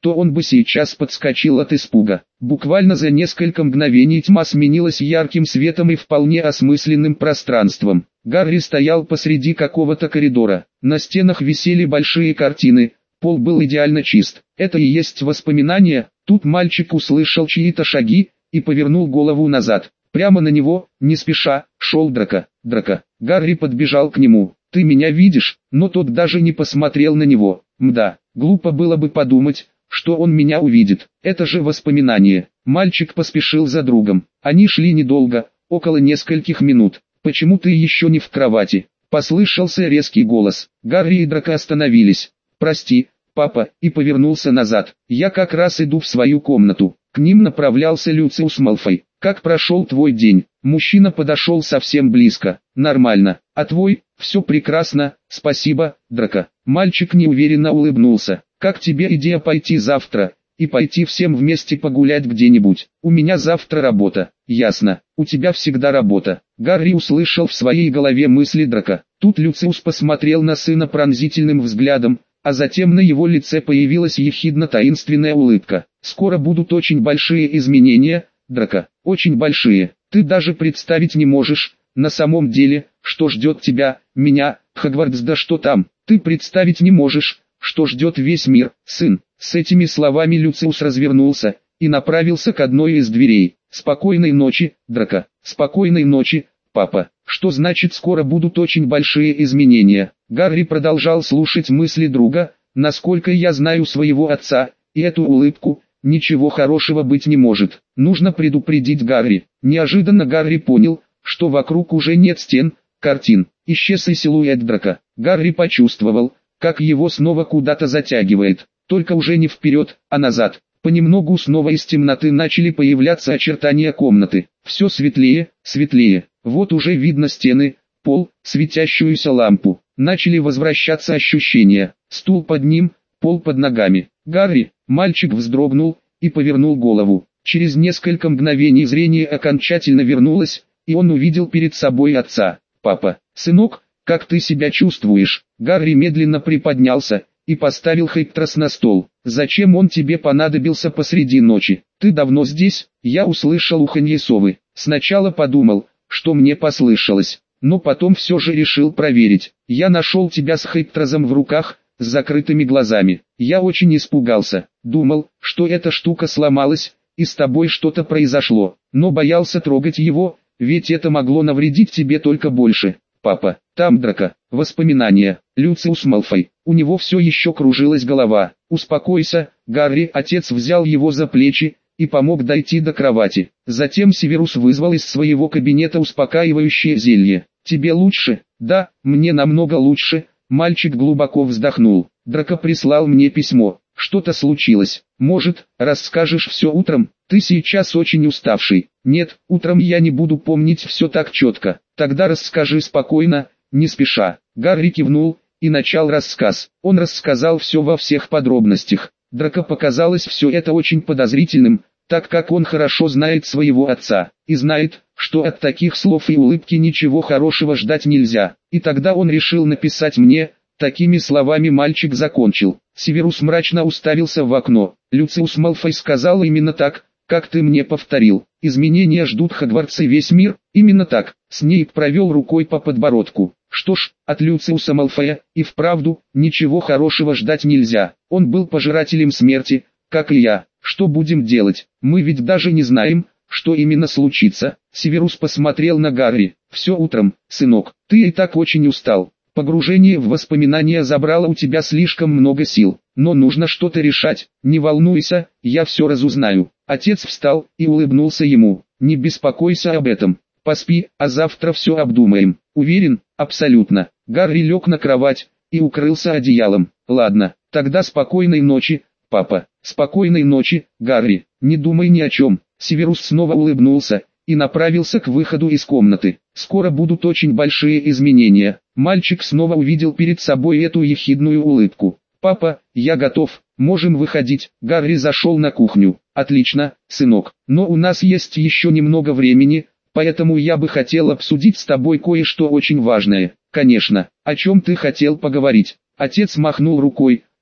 то он бы сейчас подскочил от испуга. Буквально за несколько мгновений тьма сменилась ярким светом и вполне осмысленным пространством. Гарри стоял посреди какого-то коридора. На стенах висели большие картины, пол был идеально чист. Это и есть воспоминания. Тут мальчик услышал чьи-то шаги и повернул голову назад. Прямо на него, не спеша, шел Драко. Драко. Гарри подбежал к нему. «Ты меня видишь?» Но тот даже не посмотрел на него. Мда, глупо было бы подумать, что он меня увидит. Это же воспоминание. Мальчик поспешил за другом. Они шли недолго, около нескольких минут. «Почему ты еще не в кровати?» Послышался резкий голос. Гарри и Драко остановились. «Прости, папа», и повернулся назад. «Я как раз иду в свою комнату». К ним направлялся Люциус Малфой. «Как прошел твой день?» Мужчина подошел совсем близко. «Нормально. А твой?» «Все прекрасно, спасибо, Драко». Мальчик неуверенно улыбнулся. «Как тебе идея пойти завтра и пойти всем вместе погулять где-нибудь?» «У меня завтра работа». «Ясно, у тебя всегда работа». Гарри услышал в своей голове мысли Драко. Тут Люциус посмотрел на сына пронзительным взглядом, а затем на его лице появилась ехидно-таинственная улыбка. «Скоро будут очень большие изменения, Драко, очень большие. Ты даже представить не можешь, на самом деле, что ждет тебя, меня, Хогвартс, да что там, ты представить не можешь, что ждет весь мир, сын». С этими словами Люциус развернулся и направился к одной из дверей. «Спокойной ночи, Драко, спокойной ночи, папа». «Что значит скоро будут очень большие изменения?» Гарри продолжал слушать мысли друга. «Насколько я знаю своего отца, и эту улыбку, ничего хорошего быть не может. Нужно предупредить Гарри». Неожиданно Гарри понял, что вокруг уже нет стен, картин. Исчез и силуэт Драко. Гарри почувствовал, как его снова куда-то затягивает, только уже не вперед, а назад. Понемногу снова из темноты начали появляться очертания комнаты. Все светлее, светлее. Вот уже видно стены, пол, светящуюся лампу. Начали возвращаться ощущения. Стул под ним, пол под ногами. «Гарри!» Мальчик вздрогнул и повернул голову. Через несколько мгновений зрение окончательно вернулось, и он увидел перед собой отца. «Папа, сынок, как ты себя чувствуешь?» Гарри медленно приподнялся и поставил Хейптрас на стол. «Зачем он тебе понадобился посреди ночи? Ты давно здесь?» Я услышал уханье совы. Сначала подумал, что мне послышалось, но потом все же решил проверить. Я нашел тебя с Хейптрасом в руках, с закрытыми глазами. Я очень испугался, думал, что эта штука сломалась, и с тобой что-то произошло, но боялся трогать его, ведь это могло навредить тебе только больше. Папа, там Драко, воспоминания, Люциус Малфой, у него все еще кружилась голова. Успокойся, Гарри. Отец взял его за плечи и помог дойти до кровати. Затем Северус вызвал из своего кабинета успокаивающее зелье. «Тебе лучше?» «Да, мне намного лучше». Мальчик глубоко вздохнул. «Драко прислал мне письмо. Что-то случилось. Может, расскажешь все утром? Ты сейчас очень уставший». «Нет, утром я не буду помнить все так четко». «Тогда расскажи спокойно, не спеша». Гарри кивнул и начал рассказ. Он рассказал все во всех подробностях. Драко показалось все это очень подозрительным, так как он хорошо знает своего отца, и знает, что от таких слов и улыбки ничего хорошего ждать нельзя. И тогда он решил написать мне. Такими словами мальчик закончил. Северус мрачно уставился в окно. «Люциус Малфой сказал именно так, как ты мне повторил. Изменения ждут Хогвартс и весь мир». «Именно так». Снейп провел рукой по подбородку. «Что ж, от Люциуса Малфоя, и вправду, ничего хорошего ждать нельзя. Он был пожирателем смерти, как и я. Что будем делать? Мы ведь даже не знаем, что именно случится». Северус посмотрел на Гарри. «Все утром, сынок, ты и так очень устал. Погружение в воспоминания забрало у тебя слишком много сил, но нужно что-то решать. Не волнуйся, я все разузнаю». Отец встал и улыбнулся ему. «Не беспокойся об этом. Поспи, а завтра все обдумаем». «Уверен?» «Абсолютно». Гарри лег на кровать и укрылся одеялом. «Ладно, тогда спокойной ночи, папа». «Спокойной ночи, Гарри. Не думай ни о чем». Северус снова улыбнулся и направился к выходу из комнаты. «Скоро будут очень большие изменения». Мальчик снова увидел перед собой эту ехидную улыбку. «Папа, я готов, можем выходить». Гарри зашел на кухню. «Отлично, сынок, но у нас есть еще немного времени, поэтому я бы хотел обсудить с тобой кое-что очень важное». «Конечно, о чем ты хотел поговорить?» Отец махнул рукой,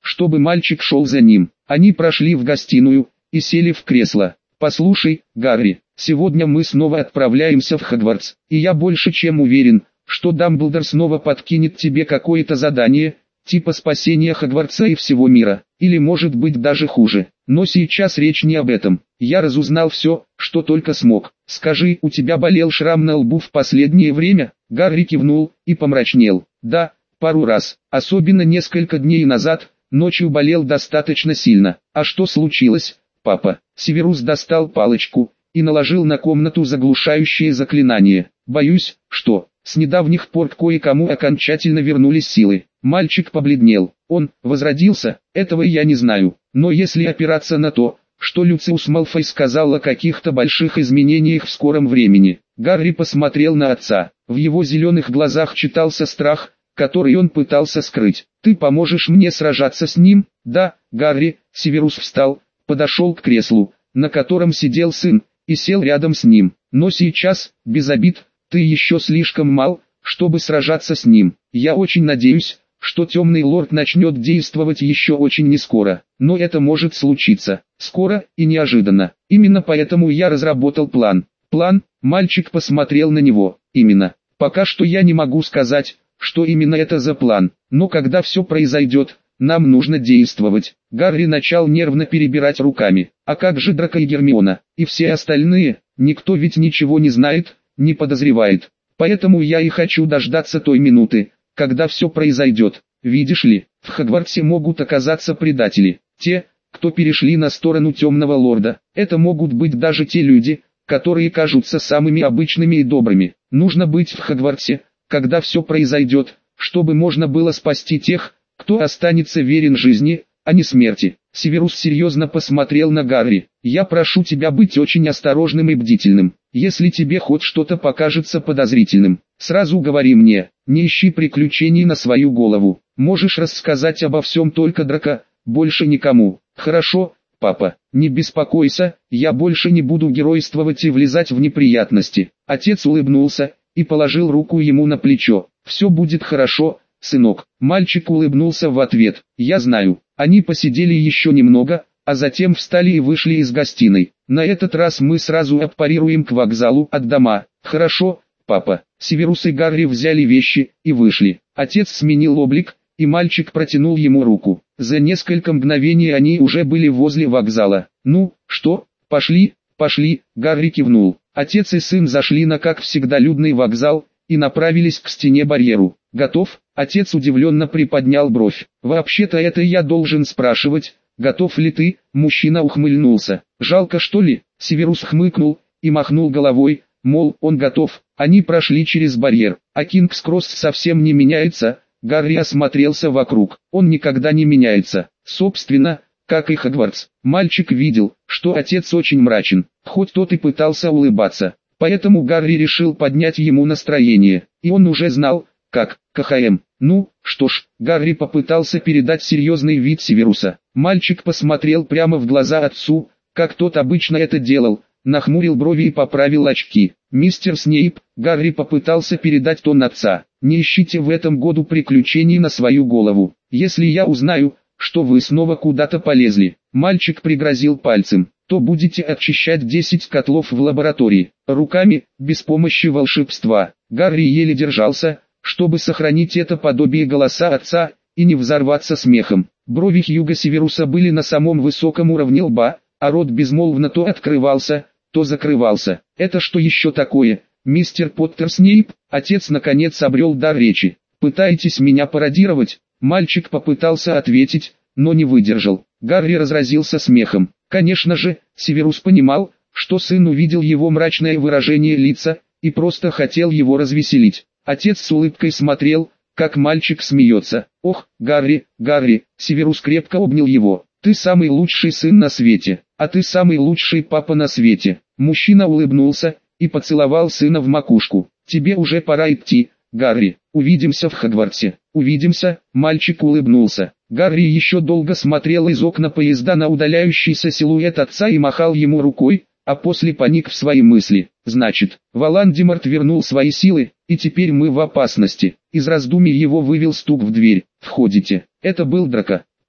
чтобы мальчик шел за ним. Они прошли в гостиную и сели в кресло. «Послушай, Гарри, сегодня мы снова отправляемся в Хогвартс, и я больше чем уверен, что Дамблдор снова подкинет тебе какое-то задание, типа спасения Хогвартса и всего мира, или может быть даже хуже. Но сейчас речь не об этом. Я разузнал все, что только смог. Скажи, у тебя болел шрам на лбу в последнее время?» Гарри кивнул и помрачнел. «Да, пару раз, особенно несколько дней назад, ночью болел достаточно сильно. А что случилось, папа?» Северус достал палочку и наложил на комнату заглушающее заклинание. «Боюсь, что с недавних пор к кое-кому окончательно вернулись силы». Мальчик побледнел. «Он возродился? Этого я не знаю. Но если опираться на то, что Люциус Малфой сказал о каких-то больших изменениях в скором времени». Гарри посмотрел на отца. В его зеленых глазах читался страх, который он пытался скрыть. «Ты поможешь мне сражаться с ним?» «Да, Гарри». Северус встал, подошел к креслу, на котором сидел сын, и сел рядом с ним. «Но сейчас, без обид, ты еще слишком мал, чтобы сражаться с ним. Я очень надеюсь, что Темный Лорд начнет действовать еще очень нескоро. Но это может случиться скоро и неожиданно. Именно поэтому я разработал план». «План?» Мальчик посмотрел на него. «Именно. Пока что я не могу сказать, что именно это за план. Но когда все произойдет, нам нужно действовать». Гарри начал нервно перебирать руками. «А как же Драко и Гермиона? И все остальные? Никто ведь ничего не знает, не подозревает. Поэтому я и хочу дождаться той минуты, когда все произойдет. Видишь ли, в Хогвартсе могут оказаться предатели. Те, кто перешли на сторону Темного Лорда. Это могут быть даже те люди, которые кажутся самыми обычными и добрыми. Нужно быть в Хогвартсе, когда все произойдет, чтобы можно было спасти тех, кто останется верен жизни, а не смерти». Северус серьезно посмотрел на Гарри. «Я прошу тебя быть очень осторожным и бдительным. Если тебе хоть что-то покажется подозрительным, сразу говори мне, не ищи приключений на свою голову. Можешь рассказать обо всем только Драко, больше никому. Хорошо, папа? Не беспокойся, я больше не буду геройствовать и влезать в неприятности». Отец улыбнулся и положил руку ему на плечо. «Все будет хорошо, сынок». Мальчик улыбнулся в ответ. «Я знаю». Они посидели еще немного, а затем встали и вышли из гостиной. «На этот раз мы сразу аппарируем к вокзалу от дома». «Хорошо, папа». Северус и Гарри взяли вещи и вышли. Отец сменил облик, и мальчик протянул ему руку. За несколько мгновений они уже были возле вокзала. «Ну, что, пошли?» «Пошли», Гарри кивнул. Отец и сын зашли на, как всегда, людный вокзал и направились к стене-барьеру. «Готов?» Отец удивленно приподнял бровь. «Вообще-то это я должен спрашивать, готов ли ты?» Мужчина ухмыльнулся. «Жалко, что ли?» Северус хмыкнул и махнул головой, мол, он готов. Они прошли через барьер. «А Кингс-Кросс совсем не меняется?» Гарри осмотрелся вокруг. «Он никогда не меняется. Собственно, как и Хогвартс». Мальчик видел, что отец очень мрачен, хоть тот и пытался улыбаться. Поэтому Гарри решил поднять ему настроение, и он уже знал, как КХМ. «Ну, что ж», Гарри попытался передать серьезный вид Северуса. Мальчик посмотрел прямо в глаза отцу, как тот обычно это делал, нахмурил брови и поправил очки. «Мистер Снейп», Гарри попытался передать тон отца, «не ищите в этом году приключений на свою голову. Если я узнаю, что вы снова куда-то полезли», мальчик пригрозил пальцем, «то будете очищать 10 котлов в лаборатории, руками, без помощи волшебства». Гарри еле держался, чтобы сохранить это подобие голоса отца и не взорваться смехом. Брови Хьюга Северуса были на самом высоком уровне лба, а рот безмолвно то открывался, то закрывался. «Это что еще такое, мистер Поттер Снейп?» Отец наконец обрел дар речи. «Пытаетесь меня пародировать?» Мальчик попытался ответить, но не выдержал. Гарри разразился смехом. Конечно же, Северус понимал, что сын увидел его мрачное выражение лица и просто хотел его развеселить. Отец с улыбкой смотрел, как мальчик смеется. «Ох, Гарри, Гарри!» Северус крепко обнял его. «Ты самый лучший сын на свете, а ты самый лучший папа на свете». Мужчина улыбнулся и поцеловал сына в макушку. «Тебе уже пора идти, Гарри. Увидимся в Хогвартсе». «Увидимся», мальчик улыбнулся. Гарри еще долго смотрел из окна поезда на удаляющийся силуэт отца и махал ему рукой, а после паник в свои мысли. «Значит, Волан-де-Морт вернул свои силы, и теперь мы в опасности». Из раздумий его вывел стук в дверь. «Входите». Это был Драко.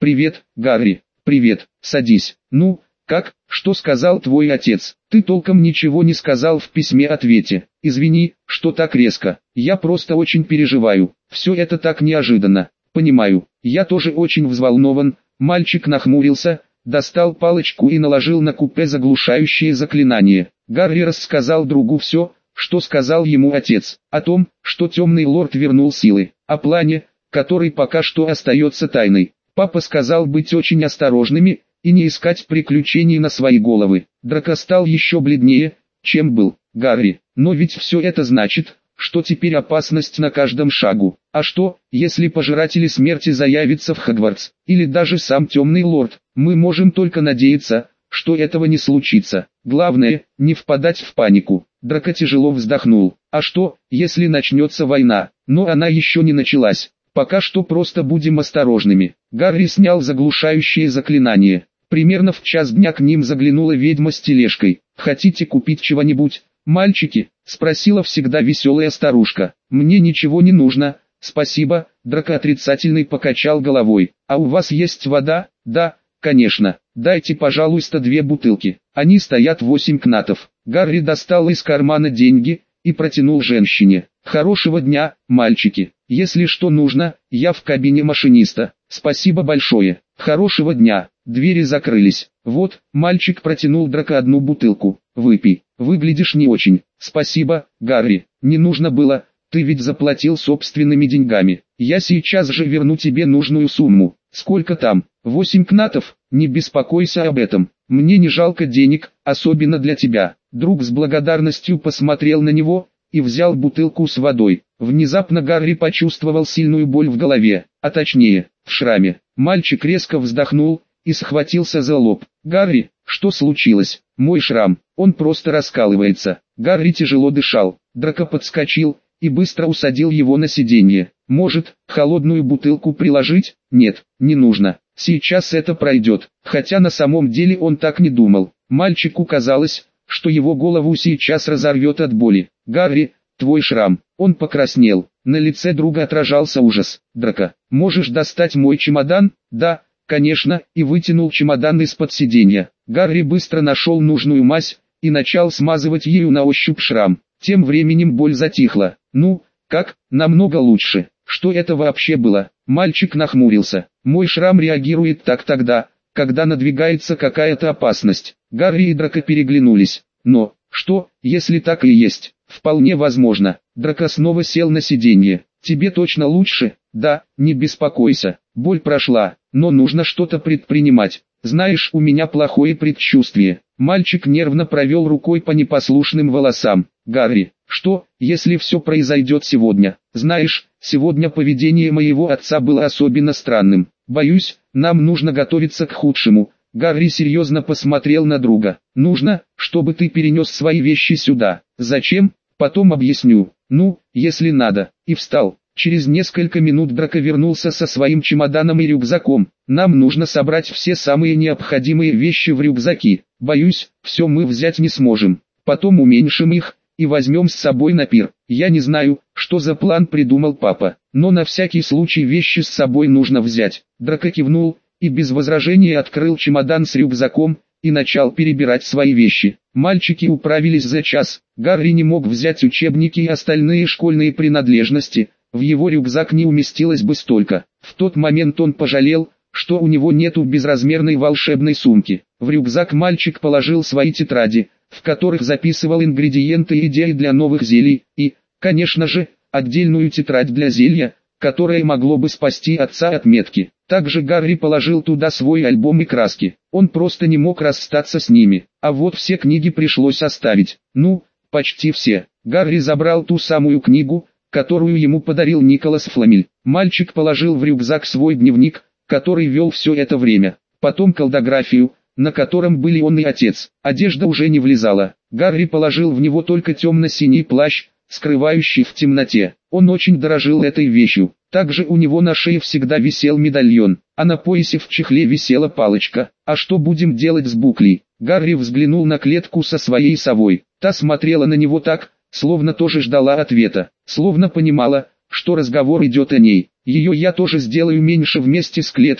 «Привет, Гарри». «Привет, садись». «Ну, как, что сказал твой отец?» «Ты толком ничего не сказал в письме-ответе. Извини, что так резко. Я просто очень переживаю. Все это так неожиданно». «Понимаю, я тоже очень взволнован». Мальчик нахмурился, достал палочку и наложил на купе заглушающее заклинание. Гарри рассказал другу все, что сказал ему отец, о том, что темный лорд вернул силы, о плане, который пока что остается тайной. Папа сказал быть очень осторожными и не искать приключений на свои головы. Драко стал еще бледнее, чем был. «Гарри, но ведь все это значит, что теперь опасность на каждом шагу. А что, если пожиратели смерти заявятся в Хогвартс, или даже сам темный лорд? Мы можем только надеяться, что этого не случится. Главное, не впадать в панику». Драко тяжело вздохнул. «А что, если начнется война?» «Но она еще не началась. Пока что просто будем осторожными». Гарри снял заглушающее заклинание. Примерно в час дня к ним заглянула ведьма с тележкой. «Хотите купить чего-нибудь, мальчики?» — спросила всегда веселая старушка. «Мне ничего не нужно, спасибо». Драко отрицательный покачал головой. «А у вас есть вода?» «Да, конечно. Дайте, пожалуйста, 2 бутылки. Они стоят 8 кнатов». Гарри достал из кармана деньги и протянул женщине. «Хорошего дня, мальчики. Если что нужно, я в кабине машиниста. Спасибо большое. Хорошего дня». Двери закрылись. «Вот», мальчик протянул Драко 1 бутылку. «Выпей. Выглядишь не очень». «Спасибо, Гарри. Не нужно было. Ты ведь заплатил собственными деньгами. Я сейчас же верну тебе нужную сумму». «Сколько там?» 8 кнатов. Не беспокойся об этом. Мне не жалко денег, особенно для тебя». Друг с благодарностью посмотрел на него и взял бутылку с водой. Внезапно Гарри почувствовал сильную боль в голове, а точнее, в шраме. Мальчик резко вздохнул и схватился за лоб. «Гарри, что случилось?» «Мой шрам, он просто раскалывается». Гарри тяжело дышал. Драко подскочил и быстро усадил его на сиденье. «Может, холодную бутылку приложить?» «Нет, не нужно. Сейчас это пройдет». Хотя на самом деле он так не думал. Мальчику казалось, что его голову сейчас разорвет от боли. «Гарри, твой шрам». Он покраснел. На лице друга отражался ужас. «Драко, можешь достать мой чемодан?» «Да, конечно», и вытянул чемодан из-под сиденья. Гарри быстро нашел нужную мазь и начал смазывать ею на ощупь шрам. Тем временем боль затихла. «Ну, как?» «Намного лучше». «Что это вообще было?» Мальчик нахмурился. «Мой шрам реагирует так тогда, когда надвигается какая-то опасность». Гарри и Драко переглянулись. «Но, что, если так и есть?» «Вполне возможно». Драко снова сел на сиденье. «Тебе точно лучше?» «Да, не беспокойся. Боль прошла, но нужно что-то предпринимать. Знаешь, у меня плохое предчувствие». Мальчик нервно провел рукой по непослушным волосам. «Гарри, что, если все произойдет сегодня? Знаешь, сегодня поведение моего отца было особенно странным. Боюсь, нам нужно готовиться к худшему». Гарри серьезно посмотрел на друга. «Нужно, чтобы ты перенес свои вещи сюда». «Зачем? Потом объясню». «Ну, если надо». И встал. Через несколько минут Драко вернулся со своим чемоданом и рюкзаком. «Нам нужно собрать все самые необходимые вещи в рюкзаки. Боюсь, все мы взять не сможем. Потом уменьшим их и возьмем с собой на пир. Я не знаю, что за план придумал папа, но на всякий случай вещи с собой нужно взять». Драко кивнул и без возражения открыл чемодан с рюкзаком и начал перебирать свои вещи. Мальчики управились за час. Гарри не мог взять учебники и остальные школьные принадлежности. В его рюкзак не уместилось бы столько. В тот момент он пожалел, что у него нету безразмерной волшебной сумки. В рюкзак мальчик положил свои тетради, в которых записывал ингредиенты и идеи для новых зелий, и, конечно же, отдельную тетрадь для зелья, которое могло бы спасти отца от метки. Также Гарри положил туда свой альбом и краски. Он просто не мог расстаться с ними. А вот все книги пришлось оставить. Ну, почти все. Гарри забрал ту самую книгу, которую ему подарил Николас Фламель. Мальчик положил в рюкзак свой дневник, который вел все это время. Потом колдографию, на котором были он и отец. Одежда уже не влезала. Гарри положил в него только темно-синий плащ, скрывающий в темноте. Он очень дорожил этой вещью. Также у него на шее всегда висел медальон, а на поясе в чехле висела палочка. «А что будем делать с Буклей?» Гарри взглянул на клетку со своей совой. Та смотрела на него так, словно тоже ждала ответа, словно понимала, что разговор идет о ней. «Ее я тоже сделаю меньше вместе с клеткой»,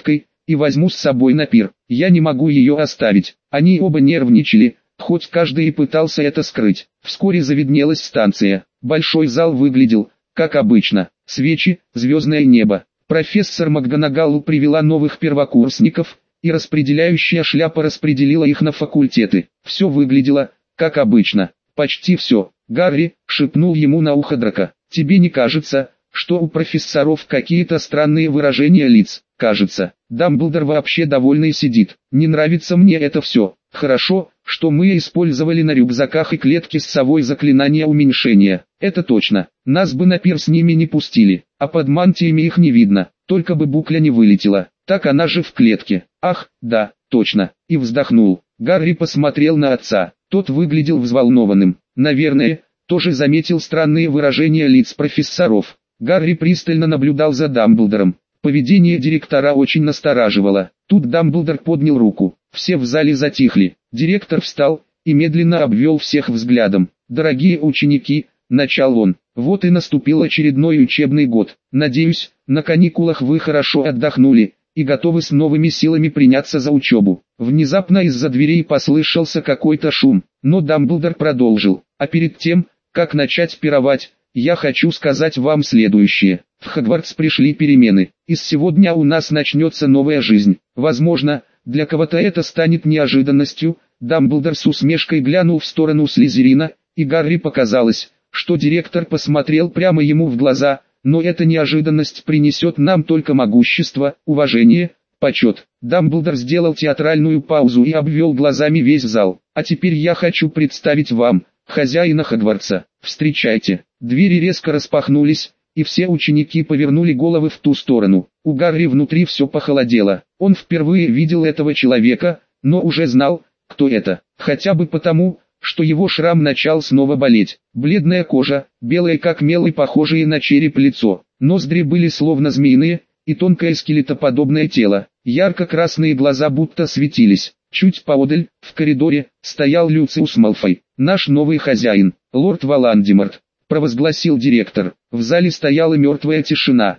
и возьму с собой на пир. Я не могу ее оставить». Они оба нервничали, хоть каждый и пытался это скрыть. Вскоре завиднелась станция. Большой зал выглядел, как обычно, свечи, звездное небо. Профессор МакГонагалл привела новых первокурсников, и распределяющая шляпа распределила их на факультеты. Все выглядело, как обычно. Почти все. «Гарри», — шепнул ему на ухо Драко, — «тебе не кажется, что у профессоров какие-то странные выражения лиц?» «Кажется. Дамблдор вообще довольный сидит. Не нравится мне это все. Хорошо, что мы использовали на рюкзаках и клетке с совой заклинание уменьшения. Это точно. Нас бы на пир с ними не пустили, а под мантиями их не видно. Только бы букля не вылетела. Так она же в клетке. Ах, да, точно». И вздохнул. Гарри посмотрел на отца. Тот выглядел взволнованным. Наверное, тоже заметил странные выражения лиц профессоров. Гарри пристально наблюдал за Дамблдором. Поведение директора очень настораживало. Тут Дамблдор поднял руку. Все в зале затихли. Директор встал и медленно обвел всех взглядом. «Дорогие ученики», — начал он, — «вот и наступил очередной учебный год. Надеюсь, на каникулах вы хорошо отдохнули и готовы с новыми силами приняться за учебу». Внезапно из-за дверей послышался какой-то шум, но Дамблдор продолжил. «А перед тем, как начать пировать, я хочу сказать вам следующее. В Хогвартс пришли перемены, и с сегодня у нас начнется новая жизнь. Возможно, для кого-то это станет неожиданностью». Дамблдор с усмешкой глянул в сторону Слизерина, и Гарри показалось, что директор посмотрел прямо ему в глаза. «Но эта неожиданность принесет нам только могущество, уважение, почет». Дамблдор сделал театральную паузу и обвел глазами весь зал. «А теперь я хочу представить вам хозяина Хогвартса. Встречайте». Двери резко распахнулись, и все ученики повернули головы в ту сторону. У Гарри внутри все похолодело. Он впервые видел этого человека, но уже знал, кто это. Хотя бы потому, что его шрам начал снова болеть. Бледная кожа, белая как мел и похожее на череп лицо. Ноздри были словно змеиные, и тонкое скелетоподобное тело. Ярко-красные глаза будто светились. Чуть поодаль, в коридоре, стоял Люциус Малфой. «Наш новый хозяин, лорд Волан-де-Морт», — провозгласил директор. В зале стояла мертвая тишина.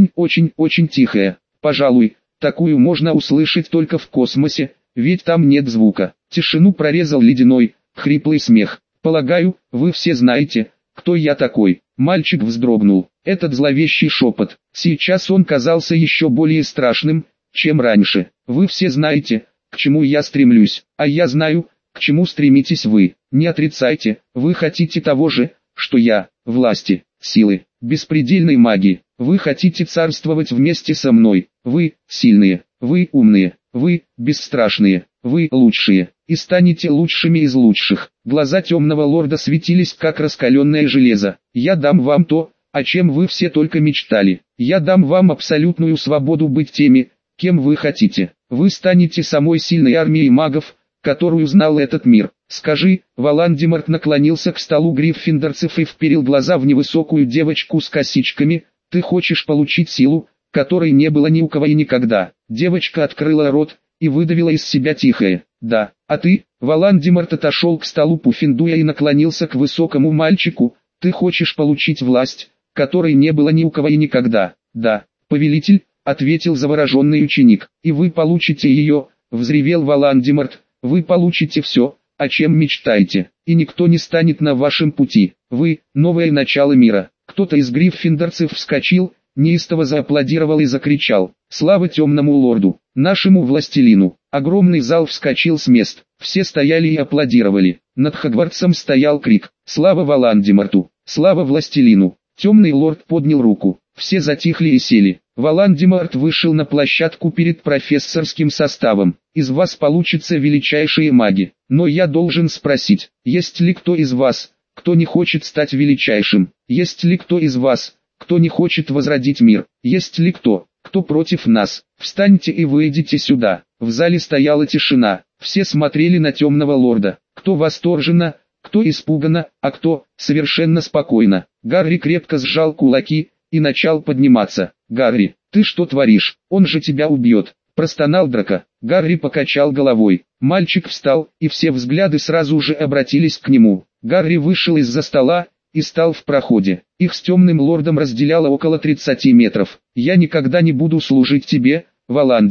Очень тихая. Пожалуй, такую можно услышать только в космосе, ведь там нет звука. Тишину прорезал ледяной, хриплый смех. «Полагаю, вы все знаете, кто я такой». Мальчик вздрогнул. Этот зловещий шепот. Сейчас он казался еще более страшным, чем раньше. «Вы все знаете, к чему я стремлюсь, а я знаю, к чему стремитесь вы. Не отрицайте, вы хотите того же, что я, власти, силы, беспредельной магии. Вы хотите царствовать вместе со мной. Вы сильные, вы умные, вы бесстрашные, вы лучшие, и станете лучшими из лучших». Глаза темного лорда светились как раскаленное железо. «Я дам вам то, о чем вы все только мечтали. Я дам вам абсолютную свободу быть теми, кем вы хотите. Вы станете самой сильной армией магов, которую знал этот мир. Скажи». Волан-де-Морт наклонился к столу гриффиндорцев и вперил глаза в невысокую девочку с косичками. «Ты хочешь получить силу, которой не было ни у кого и никогда?» Девочка открыла рот и выдавила из себя тихое «да». «А ты?» Волан-де-Морт отошел к столу Пуффендуя и наклонился к высокому мальчику. «Ты хочешь получить власть, которой не было ни у кого и никогда?» «Да, повелитель», — ответил завороженный ученик. «И вы получите ее», — взревел Волан-де-Морт. «Вы получите все, о чем мечтаете, и никто не станет на вашем пути. Вы — новое начало мира». Кто-то из гриффиндорцев вскочил, неистово зааплодировал и закричал: «Слава темному лорду, нашему властелину!» Огромный зал вскочил с мест, все стояли и аплодировали. Над Хогвартсом стоял крик: «Слава Волан-де-Морту! Слава властелину!» Темный лорд поднял руку, все затихли и сели. Волан-де-Морт вышел на площадку перед профессорским составом. «Из вас получатся величайшие маги, но я должен спросить, есть ли кто из вас, кто не хочет стать величайшим? Есть ли кто из вас, кто не хочет возродить мир? Есть ли кто против нас? Встаньте и выйдите сюда». В зале стояла тишина, все смотрели на темного лорда, кто восторженно, кто испуганно, а кто совершенно спокойно. Гарри крепко сжал кулаки и начал подниматься. «Гарри, ты что творишь? Он же тебя убьет!» — простонал Драко. Гарри покачал головой. Мальчик встал, и все взгляды сразу же обратились к нему. Гарри вышел из-за стола и стал в проходе. Их с темным лордом разделяло около 30 метров. «Я никогда не буду служить тебе, Волан-де-Морт»,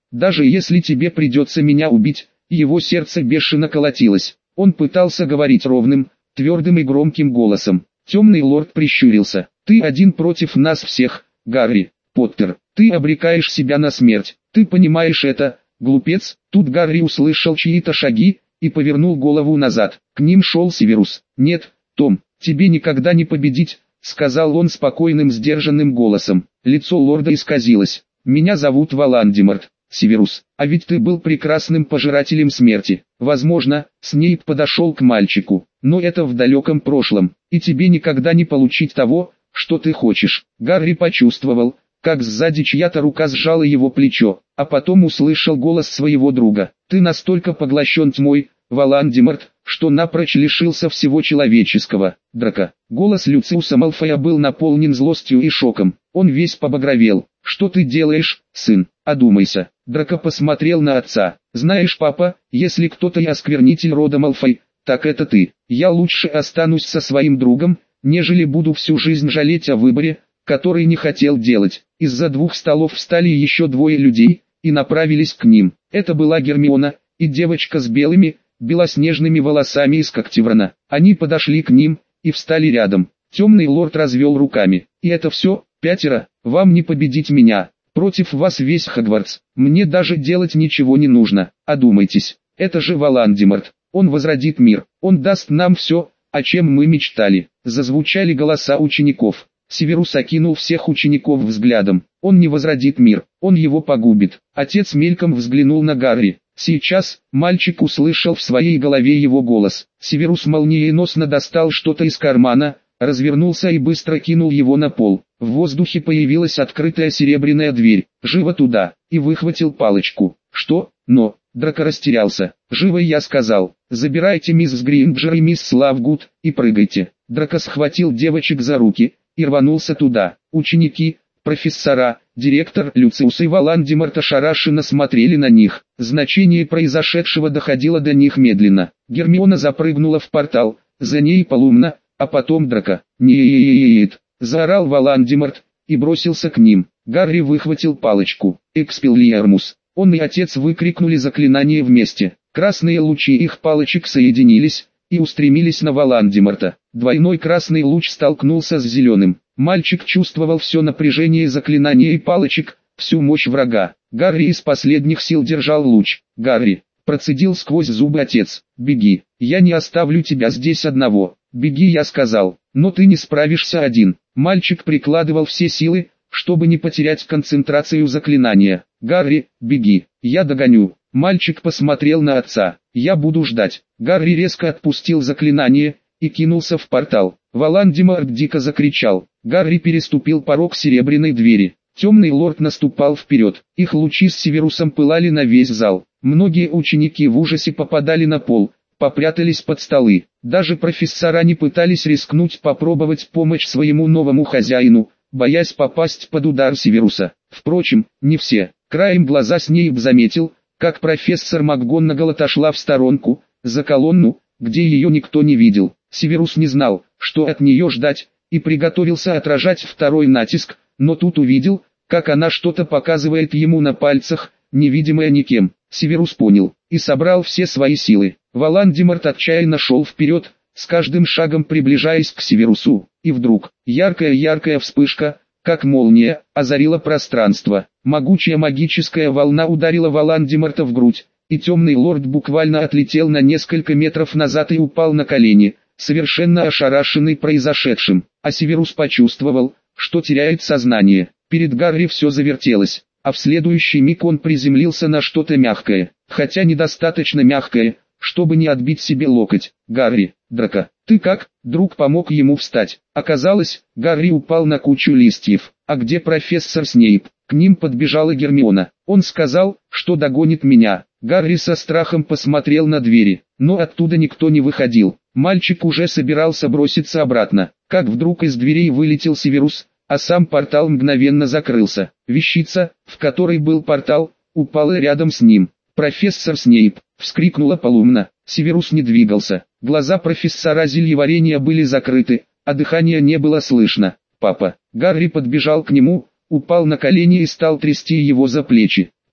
Даже если тебе придется меня убить, его сердце бешено колотилось. Он пытался говорить ровным, твердым и громким голосом. Темный лорд прищурился. Ты один против нас всех, Гарри Поттер. Ты обрекаешь себя на смерть. Ты понимаешь это, глупец? Тут Гарри услышал чьи-то шаги и повернул голову назад. К ним шел Северус. Нет, Том, тебе никогда не победить, сказал он спокойным сдержанным голосом. Лицо лорда исказилось. Меня зовут Волан-де-Морт. Северус, а ведь ты был прекрасным пожирателем смерти. Возможно, Снейп подошел к мальчику, но это в далеком прошлом, и тебе никогда не получить того, что ты хочешь. Гарри почувствовал, как сзади чья-то рука сжала его плечо, а потом услышал голос своего друга. Ты настолько поглощен тьмой, Волан-де-Морт, что напрочь лишился всего человеческого. Драко. Голос Люциуса Малфоя был наполнен злостью и шоком. Он весь побагровел. Что ты делаешь, сын? Одумайся. Драко посмотрел на отца. Знаешь, папа, если кто-то и осквернитель рода Малфой, так это ты. Я лучше останусь со своим другом, нежели буду всю жизнь жалеть о выборе, который не хотел делать. Из-за двух столов встали еще двое людей и направились к ним. Это была Гермиона и девочка с белыми, белоснежными волосами из Когтеврана. Они подошли к ним и встали рядом. Темный лорд развел руками. И это все, 5, вам не победить меня. Против вас весь Хогвартс. Мне даже делать ничего не нужно. Одумайтесь. Это же Волан-де-Морт. Он возродит мир. Он даст нам все, о чем мы мечтали. Зазвучали голоса учеников. Северус окинул всех учеников взглядом. Он не возродит мир. Он его погубит. Отец мельком взглянул на Гарри. Сейчас, мальчик услышал в своей голове его голос. Северус молниеносно достал что-то из кармана, развернулся и быстро кинул его на пол. В воздухе появилась открытая серебряная дверь. «Живо туда!» И выхватил палочку. «Что? Но...» Драко растерялся. «Живо, я сказал. Забирайте мисс Гринджер и мисс Лавгуд и прыгайте». Драко схватил девочек за руки и рванулся туда. Ученики, профессора, директор Люциус и Волан-де-Морт ошарашенно смотрели на них. Значение произошедшего доходило до них медленно. Гермиона запрыгнула в портал, за ней Полумна, а потом Драко. «Нет!» — заорал Волан-де-Морт и бросился к ним. Гарри выхватил палочку. «Экспеллиармус!» Он и отец выкрикнули заклинание вместе. Красные лучи их палочек соединились и устремились на Волан-де-Морта. Двойной красный луч столкнулся с зеленым. Мальчик чувствовал все напряжение заклинания и палочек, всю мощь врага. Гарри из последних сил держал луч. «Гарри!» — процедил сквозь зубы отец. «Беги! Я не оставлю тебя здесь одного! Беги, я сказал! Но ты не справишься один!» Мальчик прикладывал все силы, чтобы не потерять концентрацию заклинания. «Гарри, беги! Я догоню!» Мальчик посмотрел на отца. «Я буду ждать». Гарри резко отпустил заклинание и кинулся в портал. Волан-де-Морт дико закричал. Гарри переступил порог серебряной двери. Темный лорд наступал вперед. Их лучи с Северусом пылали на весь зал. Многие ученики в ужасе попадали на пол, попрятались под столы. Даже профессора не пытались рискнуть попробовать помочь своему новому хозяину, боясь попасть под удар Северуса. Впрочем, не все. Краем глаза Снейп заметил, как профессор МакГонагал отошла в сторонку, за колонну, где ее никто не видел. Северус не знал, что от нее ждать, и приготовился отражать второй натиск, но тут увидел, как она что-то показывает ему на пальцах, невидимое никем. Северус понял, и собрал все свои силы. Волан-де-Морт отчаянно шел вперед, с каждым шагом приближаясь к Северусу, и вдруг, яркая вспышка, как молния, озарила пространство. Могучая магическая волна ударила Волан-де-Морта в грудь, и темный лорд буквально отлетел на несколько метров назад и упал на колени, совершенно ошарашенный произошедшим. А Северус почувствовал, что теряет сознание. Перед Гарри все завертелось, а в следующий миг он приземлился на что-то мягкое, хотя недостаточно мягкое, чтобы не отбить себе локоть. «Гарри, Драко, ты как?» Друг помог ему встать. Оказалось, Гарри упал на кучу листьев. «А где профессор Снейп?» К ним подбежала Гермиона. «Он сказал, что догонит меня». Гарри со страхом посмотрел на двери, но оттуда никто не выходил. Мальчик уже собирался броситься обратно, как вдруг из дверей вылетел Северус, а сам портал мгновенно закрылся. Вещица, в которой был портал, упала рядом с ним. «Профессор Снейп!» — вскрикнула Полумна. Северус не двигался. Глаза профессора зельеварения были закрыты, а дыхания не было слышно. «Папа!» Гарри подбежал к нему, упал на колени и стал трясти его за плечи.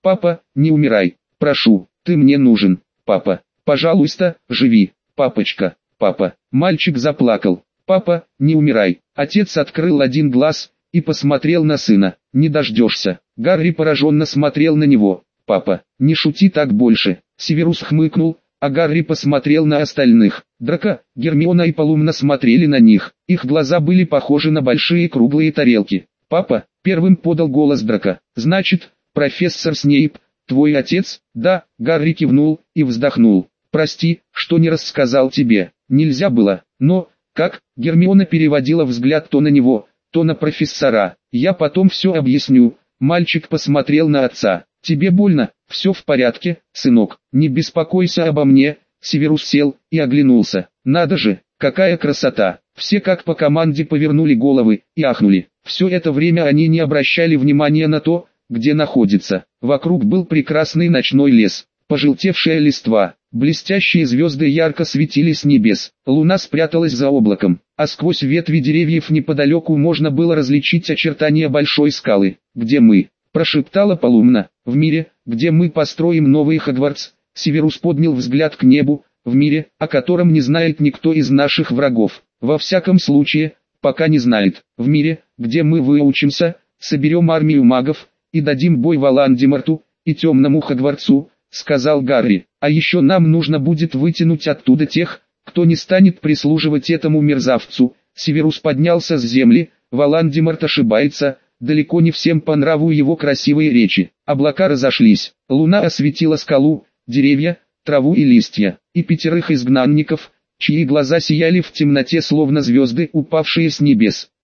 Папа, не умирай, прошу, ты мне нужен, папа, пожалуйста, живи, папочка, папа. Мальчик заплакал. Папа, не умирай. Отец открыл один глаз и посмотрел на сына. Не дождешься. Гарри пораженно смотрел на него. Папа, не шути так больше. Северус хмыкнул, а Гарри посмотрел на остальных. Драко, Гермиона и Полумна смотрели на них. Их глаза были похожи на большие круглые тарелки. Папа, первым подал голос Драко. Значит, профессор Снейп, твой отец? Да, Гарри кивнул и вздохнул. Прости, что не рассказал тебе. Нельзя было, но... Как? Гермиона переводила взгляд то на него, то на профессора. Я потом все объясню. Мальчик посмотрел на отца. Тебе больно? Все в порядке, сынок. Не беспокойся обо мне. Северус сел и оглянулся. Надо же, какая красота. Все как по команде повернули головы и ахнули. Все это время они не обращали внимания на то, где находится. Вокруг был прекрасный ночной лес. Пожелтевшая листва, блестящие звезды ярко светились с небес, луна спряталась за облаком, а сквозь ветви деревьев неподалеку можно было различить очертания большой скалы. «Где мы?» – прошептала Полумна. «В мире, где мы построим новый Хогвартс». Северус поднял взгляд к небу. «В мире, о котором не знает никто из наших врагов. Во всяком случае, пока не знает. В мире, где мы выучимся, соберем армию магов и дадим бой Волан-де-Морту и Темному Хогвартсу», — сказал Гарри. «А еще нам нужно будет вытянуть оттуда тех, кто не станет прислуживать этому мерзавцу». Северус поднялся с земли. Волан-де-Морт ошибается, далеко не всем по нраву его красивые речи. Облака разошлись, луна осветила скалу, деревья, траву и листья, и 5 изгнанников, чьи глаза сияли в темноте словно звезды, упавшие с небес.